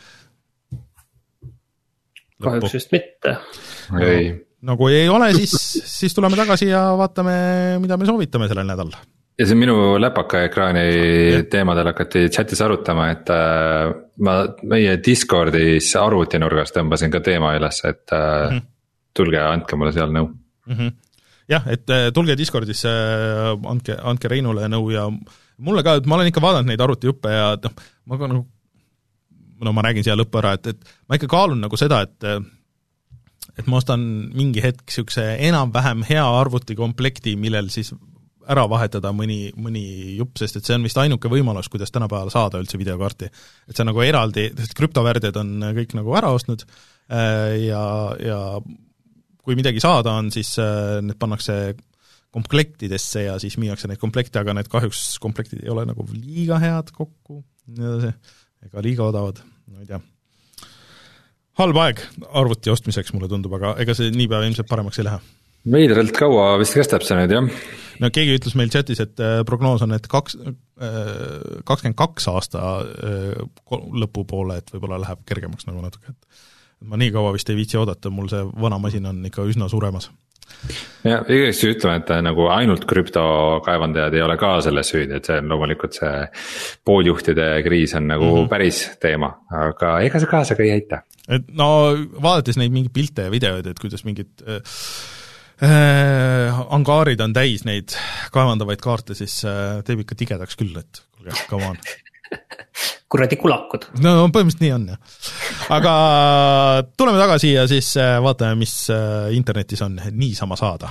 Kahjuks just mitte. Ei. No kui ei ole, siis, siis tuleme tagasi ja vaatame, mida me soovitame sellel nädal. Ja see minu läpaka ekraani teemadel hakati chatis arutama, et äh, ma meie Discordis arvutinurgas tõmbasin ka teema üles, et äh, mm-hmm. tulge ja andke mulle seal nõu. Mm-hmm. Jah, et tulge Discordis, andke, andke Reinule nõu ja mulle ka, et ma olen ikka vaadanud neid arvutijuppe ja noh, ma ka nagu, no ma räägin siia lõppu ära, et, et ma ikka kaalun nagu seda, et et ma ostan mingi hetk siukse enam-vähem hea arvutikomplekti, millel siis ära vahetada mõni, mõni jupp, sest et see on vist ainuke võimalus, kuidas tänapäeval saada üldse videokaarti. Et see on nagu eraldi, sest krüptovärdjad on kõik nagu ära ostnud ja, ja kui midagi saada on, siis need pannakse komplektidesse ja siis müüakse neid komplekte, aga need kahjuks komplektid ei ole nagu liiga head kokku, ega liiga odavad, no ei tea. Halb aeg arvuti ostmiseks mulle tundub, aga ega see nii päeva ilmselt paremaks ei lähe. Veidralt kaua vist kestab see nüüd, jah? No keegi ütles meil chatis, et prognoos on, et kaks, kakskümmend kaks aasta lõpupoole, et võib-olla läheb kergemaks nagu natuke, et ma nii kaua vist ei viitsi oodata, mul see vana masin on ikka üsna suremas. Ja igaks ütleme, et nagu ainult krüptokaevandajad ei ole ka selles süüdi, et see on loomulikult see pooljuhtide kriis on nagu mm-hmm. päris teema, aga ega see kaasa ka ei aita. Et no vaadates neid mingi pilte ja videoid, et kuidas mingid äh, äh, angaarid on täis neid kaevandavaid kaarte, siis äh, teeb ikka tigedaks küll, et kuulge, come on. Kuradi kulakud. No põhimõtteliselt nii on, jah. Aga tuleme tagasi ja siis vaatame, mis internetis on niisama saada.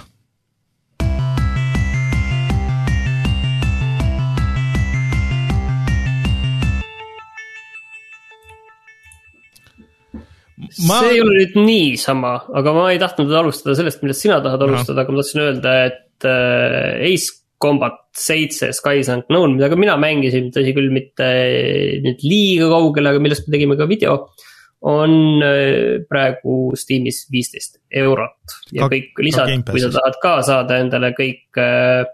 Ma... See ei ole nüüd niisama, aga ma ei tahtnud alustada sellest, millest sina tahad alustada, no. Aga ma tahtsin öelda, et äh, Ace Combat seitse Skies Unknown, mida ka mina mängisin, tõsi küll mitte nüüd liiga kaugele, aga millest me tegime ka video, on praegu Steamis viisteist eurot. Ja ka, kõik lisad, kui sa tahad ka saada endale kõik äh,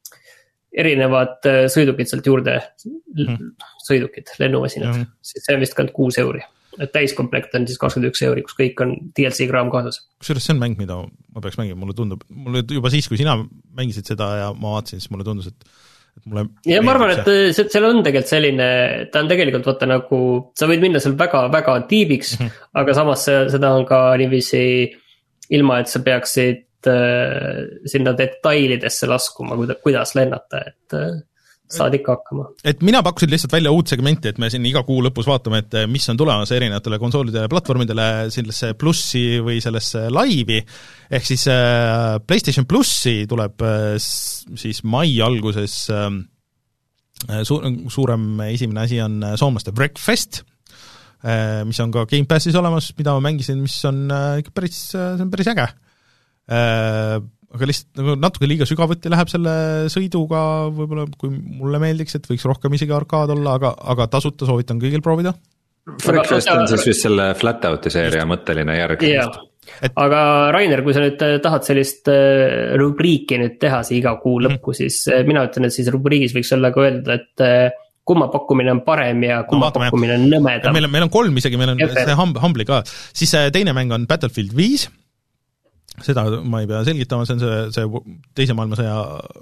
erinevad sõidukid sealt juurde, hmm. sõidukid, lennumasinad, hmm. siis see on vist kand kuus euri. Et täiskomplekt on siis kakskümmend üks euri, kus kõik on D L C kraam kaasas. Kusjuures see on mäng, mida ma peaks mängima, mulle tundub, mulle juba siis, kui sina mängisid seda ja ma vaatasin, siis mulle tundus, et, et mulle ja ma arvan, et see, seal on tegelikult selline, ta on tegelikult vaata nagu, sa võid minna seal väga-väga tiibiks, mm-hmm. aga samas seda on ka niiviisi ilma, et sa peaksid äh, sinna detailidesse laskuma, kuidas lennata, et äh, saad ikka hakkama. Et mina pakkusin lihtsalt välja uut segmenti, et me siin iga kuu lõpus vaatame, et mis on tulemas erinevatele konsoolidele ja platvormidele sellesse plussi või sellesse laivi, ehk siis äh, PlayStation Plussi tuleb äh, siis mai alguses äh, suur, suurem esimene asi on soomlaste Breakfast, äh, mis on ka Game Passis olemas, mida ma mängisin, mis on äh, päris, see on päris äge. Äh, aga lihtsalt nagu natuke liiga sügavuti läheb selle sõiduga, võib-olla kui mulle meeldiks, et võiks rohkem isegi arkaad olla, aga, aga tasuta soovitan kõigil proovida. Breakfast on siis vist selle Flatouti seeria mõtteline järg. Yeah. Et... Aga Rainer, kui sa nüüd tahad sellist rubriiki nüüd teha see iga kuu lõppu, mm. siis mina ütlen, et siis rubriigis võiks olla ka öelda, et kumma pakkumine on parem ja kumma no, pakkumine on nõmedam. Meil on, meil on kolm isegi, meil on F R. See Humble'i ka. Siis teine mäng on Battlefield viis. Seda ma ei pea selgitama, see on see, see teise maailmasõja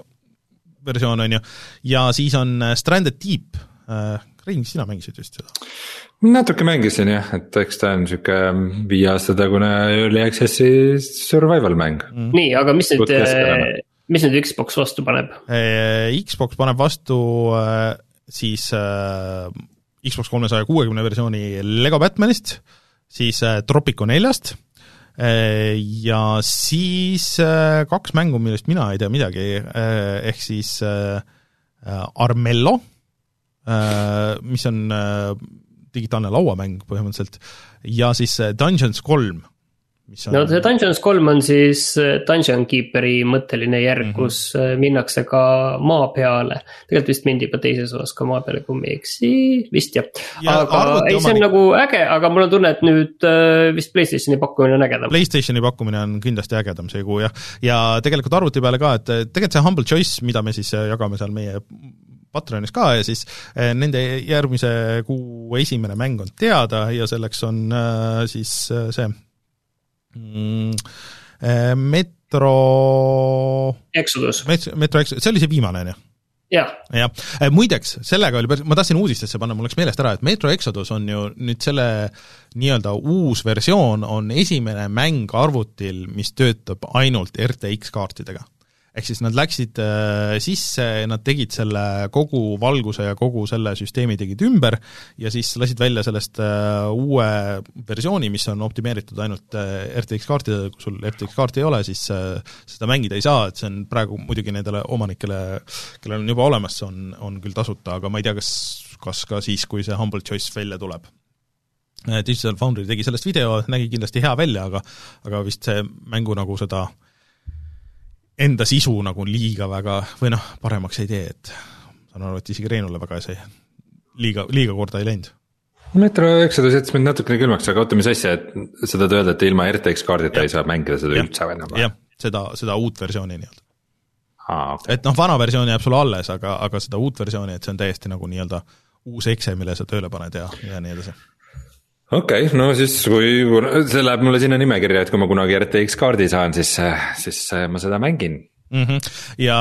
versioon on ju, ja siis on Stranded Deep, Rein, sina mängisid just seda? Natuke mängisin jah, et eks ta on siuke viie aasta tagune Early Access'i survival mäng. Mm. Nii, aga mis nüüd, mis nüüd Xbox vastu paneb? Xbox paneb vastu siis Xbox kolmesaja kuuekümne versiooni Lego Batmanist, siis Tropico neljast ja siis kaks mängu, millest mina ei tea midagi, ehk siis Armello, mis on digitaalne lauamäng põhimõtteliselt, ja siis Dungeons kolm. On... no see Dungeons kolm on siis Dungeon Keeperi mõtteline järg, mm-hmm. kus minnakse ka maa peale. Tegelikult vist mindi juba teises osas ka maa peale, kui me eksi, vist jah. Ja aga ei, see on omanik... nagu äge, aga mul on tunne, et nüüd vist PlayStationi pakkumine on ägedam. PlayStationi pakkumine on kindlasti ägedam see kuu, jah. Ja tegelikult arvuti peale ka, et tegelikult see Humble Choice, mida me siis jagame seal meie Patreonis ka ja siis nende järgmise kuu esimene mäng on teada ja selleks on siis see Metro Exodus. Metro Exodus, see oli see viimane, on ju? jah. jah, muideks, sellega oli, ma tahtsin uudistesse panna, mul läks meelest ära, et Metro Exodus on ju nüüd selle nii-öelda uus versioon on esimene mäng arvutil, mis töötab ainult R T X kaartidega. Ehk siis nad läksid äh, sisse, nad tegid selle kogu valguse ja kogu selle süsteemi tegid ümber ja siis lasid välja sellest äh, uue versiooni, mis on optimeeritud ainult äh, R T X kaartidele, kui sul R T X kaarti ei ole, siis äh, seda mängida ei saa, et see on praegu muidugi nendele omanikele, kellel on juba olemas, on, on küll tasuta, aga ma ei tea, kas, kas ka siis, kui see Humble Choice välja tuleb. Digital Foundry tegi sellest video, nägi kindlasti hea välja, aga, aga vist see mängu nagu seda enda sisu nagu liiga väga, või noh, paremaks ei tee, et saan aru, et isegi Reinule väga see liiga, liiga korda ei läinud. Metro Exodus jättis mind natukene külmaks, aga oota, mis asja, et seda te öelda, et ilma R T X kaardita ja. Ei saa mängida seda ja. Üldse enam? Jah, seda, seda uut versiooni nii-öelda. Ah, okay. Et noh, vana versioon jääb sulle alles, aga, aga seda uut versiooni, et see on täiesti nagu nii-öelda uus ekse, mille sa tööle paned ja, ja nii edasi. Okei, okay, no siis kui see läheb mulle sinna nimekirja, et kui ma kunagi R T X kaardi saan, siis, siis ma seda mängin. Mm-hmm. Ja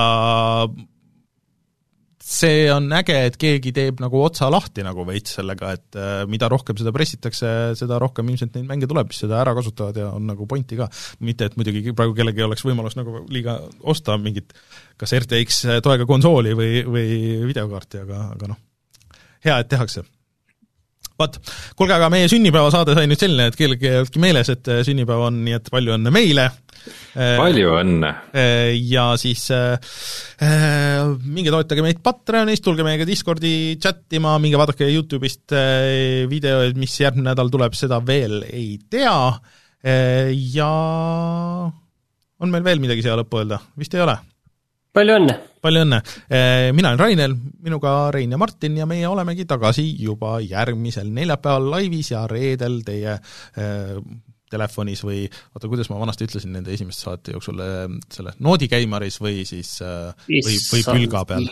see on äge, et keegi teeb nagu otsa lahti nagu veits sellega, et mida rohkem seda pressitakse, seda rohkem ilmselt neid mänge tuleb, mis seda ära kasutavad ja on nagu pointi ka. Mitte, et muidugi praegu kellegi oleks võimalus nagu liiga osta mingit kas R T X toega konsooli või, või videokaarti, aga, aga noh, hea, et tehakse. Vaat, kuulge, aga meie sünnipäevasaade sai nüüd selline, et kellegi ei meeles, et sünnipäev on, nii et palju õnne meile. Palju õnne. Ja siis äh, minge toetage meid Patreonist, tulge meiega Discordi chattima, minge vaadake YouTube'ist videoid, mis järgmine nädal tuleb, seda veel ei tea. Ja on meil veel midagi siia lõppu öelda? Vist ei ole? Palju õnne! Palju õnne! Mina olen Rainel, minuga Rein ja Martin ja meie olemegi tagasi juba järgmisel neljapäeval laivis ja reedel teie äh, telefonis või, oota, kuidas ma vanasti ütlesin nende esimeste saate jooksul, selle noodikäimaris või siis äh, või, või pülga peal.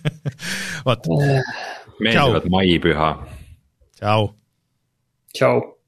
Meeldivad maipüha. Tšau! Tšau!